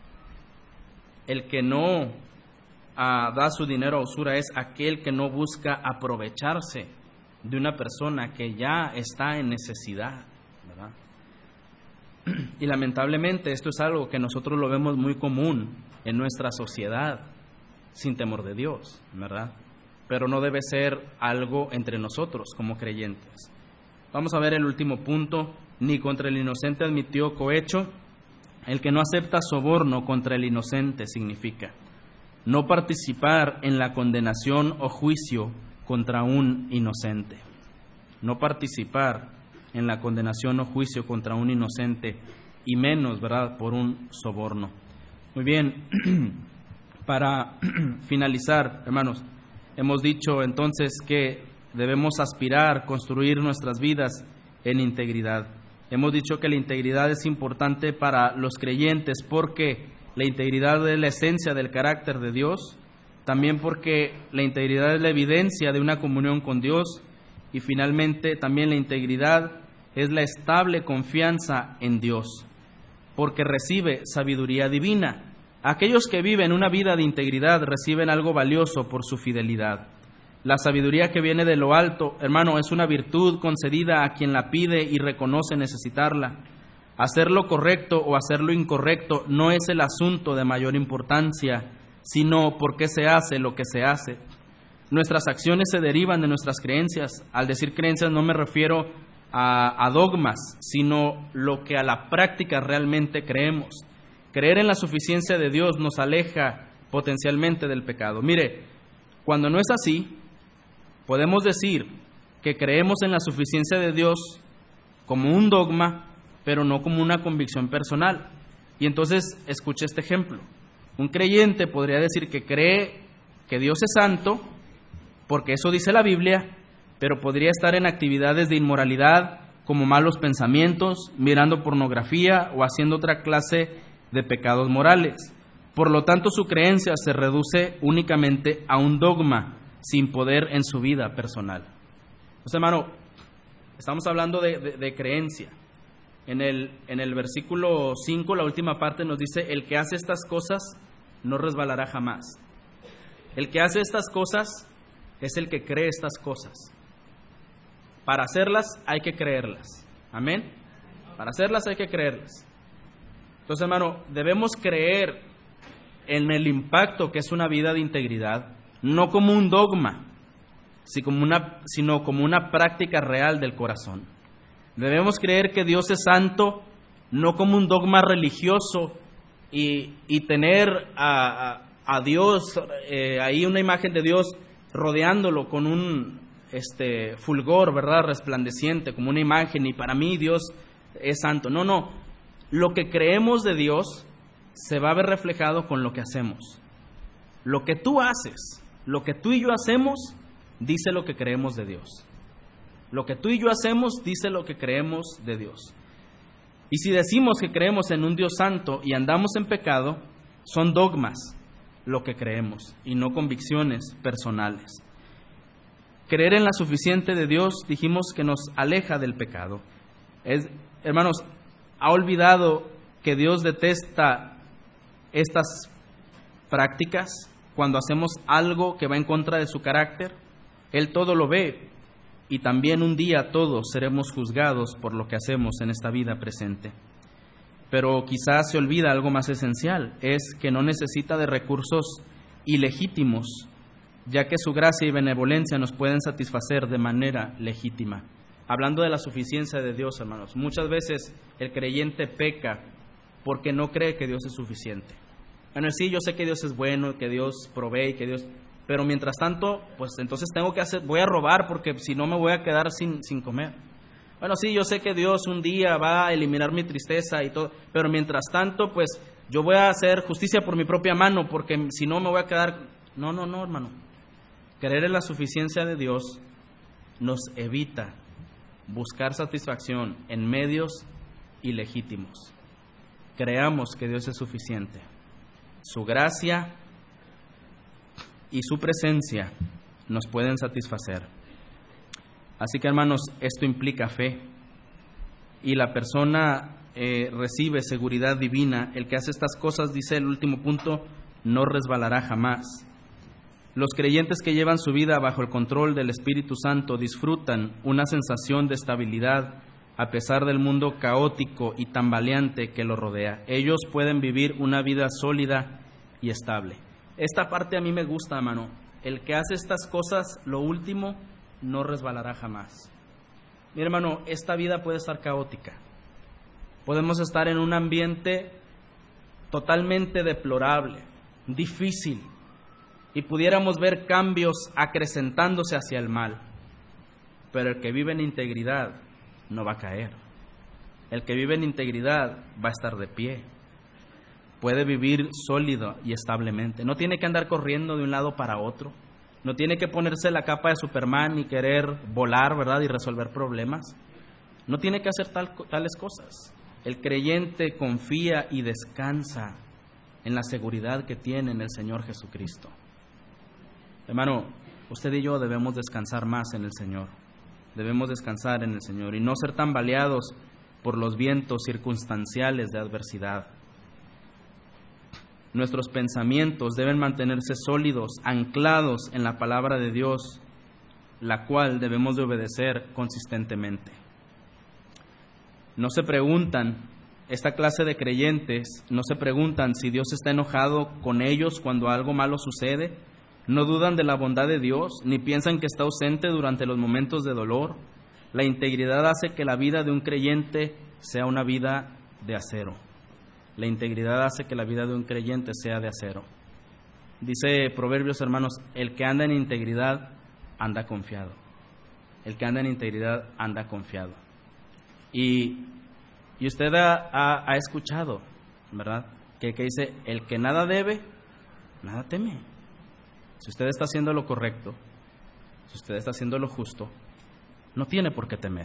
El que no ah, da su dinero a usura es aquel que no busca aprovecharse de una persona que ya está en necesidad, ¿verdad? Y lamentablemente esto es algo que nosotros lo vemos muy común en nuestra sociedad, sin temor de Dios, ¿verdad? Pero no debe ser algo entre nosotros como creyentes. Vamos a ver el último punto: ni contra el inocente admitió cohecho. El que no acepta soborno contra el inocente significa no participar en la condenación o juicio contra un inocente. No participar en la condenación o juicio contra un inocente, y menos, ¿verdad?, por un soborno. Muy bien, para finalizar, hermanos, hemos dicho entonces que debemos aspirar, construir nuestras vidas en integridad. Hemos dicho que la integridad es importante para los creyentes porque la integridad es la esencia del carácter de Dios, también porque la integridad es la evidencia de una comunión con Dios, y finalmente también la integridad es la estable confianza en Dios, porque recibe sabiduría divina. Aquellos que viven una vida de integridad reciben algo valioso por su fidelidad. La sabiduría que viene de lo alto, hermano, es una virtud concedida a quien la pide y reconoce necesitarla. Hacer lo correcto o hacer lo incorrecto no es el asunto de mayor importancia, sino por qué se hace lo que se hace. Nuestras acciones se derivan de nuestras creencias. Al decir creencias no me refiero a, a dogmas, sino lo que a la práctica realmente creemos. Creer en la suficiencia de Dios nos aleja potencialmente del pecado. Mire, cuando no es así, podemos decir que creemos en la suficiencia de Dios como un dogma, pero no como una convicción personal. Y entonces, escuche este ejemplo. Un creyente podría decir que cree que Dios es santo, porque eso dice la Biblia, pero podría estar en actividades de inmoralidad, como malos pensamientos, mirando pornografía o haciendo otra clase de pecados morales. Por lo tanto, su creencia se reduce únicamente a un dogma, sin poder en su vida personal. Entonces, hermano, estamos hablando de, de, de creencia. En el, en el versículo cinco, la última parte nos dice: el que hace estas cosas no resbalará jamás. El que hace estas cosas es el que cree estas cosas. Para hacerlas hay que creerlas. Amén. Para hacerlas hay que creerlas. Entonces, hermano, debemos creer en el impacto que es una vida de integridad, no como un dogma, sino como una práctica real del corazón. Debemos creer que Dios es santo, no como un dogma religioso y, y tener a, a, a Dios, eh, ahí una imagen de Dios rodeándolo con un este, fulgor, ¿verdad?, resplandeciente, como una imagen, y para mí Dios es santo. No, no, lo que creemos de Dios se va a ver reflejado con lo que hacemos. Lo que tú haces, lo que tú y yo hacemos, dice lo que creemos de Dios. Lo que tú y yo hacemos dice lo que creemos de Dios. Y si decimos que creemos en un Dios santo y andamos en pecado, son dogmas lo que creemos y no convicciones personales. Creer en la suficiente de Dios, dijimos que nos aleja del pecado. Es, hermanos, ¿ha olvidado que Dios detesta estas prácticas cuando hacemos algo que va en contra de su carácter? Él todo lo ve. Y también un día todos seremos juzgados por lo que hacemos en esta vida presente. Pero quizás se olvida algo más esencial, es que no necesita de recursos ilegítimos, ya que su gracia y benevolencia nos pueden satisfacer de manera legítima. Hablando de la suficiencia de Dios, hermanos, muchas veces el creyente peca porque no cree que Dios es suficiente. Bueno, sí, yo sé que Dios es bueno, que Dios provee, que Dios... Pero mientras tanto, pues entonces tengo que hacer, voy a robar porque si no me voy a quedar sin, sin comer. Bueno, sí, yo sé que Dios un día va a eliminar mi tristeza y todo, pero mientras tanto, pues yo voy a hacer justicia por mi propia mano porque si no me voy a quedar... No, no, no, hermano. Creer en la suficiencia de Dios nos evita buscar satisfacción en medios ilegítimos. Creamos que Dios es suficiente. Su gracia y su presencia nos pueden satisfacer. Así que, hermanos, esto implica fe. Y la persona eh, recibe seguridad divina. El que hace estas cosas, dice el último punto, no resbalará jamás. Los creyentes que llevan su vida bajo el control del Espíritu Santo disfrutan una sensación de estabilidad a pesar del mundo caótico y tambaleante que los rodea. Ellos pueden vivir una vida sólida y estable. Esta parte a mí me gusta, hermano. El que hace estas cosas, lo último, no resbalará jamás. Mira, hermano, esta vida puede estar caótica. Podemos estar en un ambiente totalmente deplorable, difícil, y pudiéramos ver cambios acrecentándose hacia el mal. Pero el que vive en integridad no va a caer. El que vive en integridad va a estar de pie. Puede vivir sólido y establemente. No tiene que andar corriendo de un lado para otro. No tiene que ponerse la capa de Superman y querer volar, ¿verdad?, y resolver problemas. No tiene que hacer tal, tales cosas. El creyente confía y descansa en la seguridad que tiene en el Señor Jesucristo. Hermano, usted y yo debemos descansar más en el Señor. Debemos descansar en el Señor y no ser tambaleados por los vientos circunstanciales de adversidad. Nuestros pensamientos deben mantenerse sólidos, anclados en la palabra de Dios, la cual debemos de obedecer consistentemente. No se preguntan, esta clase de creyentes, no se preguntan si Dios está enojado con ellos cuando algo malo sucede, no dudan de la bondad de Dios, ni piensan que está ausente durante los momentos de dolor. La integridad hace que la vida de un creyente sea una vida de acero. La integridad hace que la vida de un creyente sea de acero. Dice Proverbios, hermanos, el que anda en integridad anda confiado. El que anda en integridad anda confiado. Y, y usted ha, ha, ha escuchado, ¿verdad? Que, que dice, el que nada debe, nada teme. Si usted está haciendo lo correcto, si usted está haciendo lo justo, no tiene por qué temer.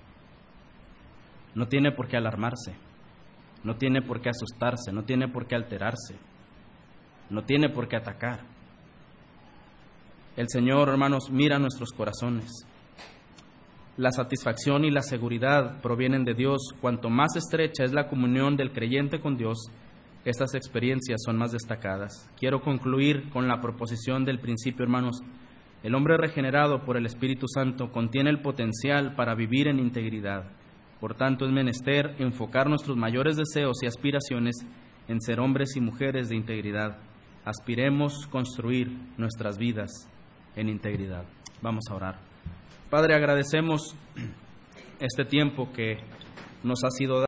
No tiene por qué alarmarse. No tiene por qué asustarse. No tiene por qué alterarse. No tiene por qué atacar. El Señor, hermanos, mira nuestros corazones. La satisfacción y la seguridad provienen de Dios. Cuanto más estrecha es la comunión del creyente con Dios, estas experiencias son más destacadas. Quiero concluir con la proposición del principio, hermanos. El hombre regenerado por el Espíritu Santo contiene el potencial para vivir en integridad. Por tanto, es menester enfocar nuestros mayores deseos y aspiraciones en ser hombres y mujeres de integridad. Aspiremos construir nuestras vidas en integridad. Vamos a orar. Padre, agradecemos este tiempo que nos ha sido dado.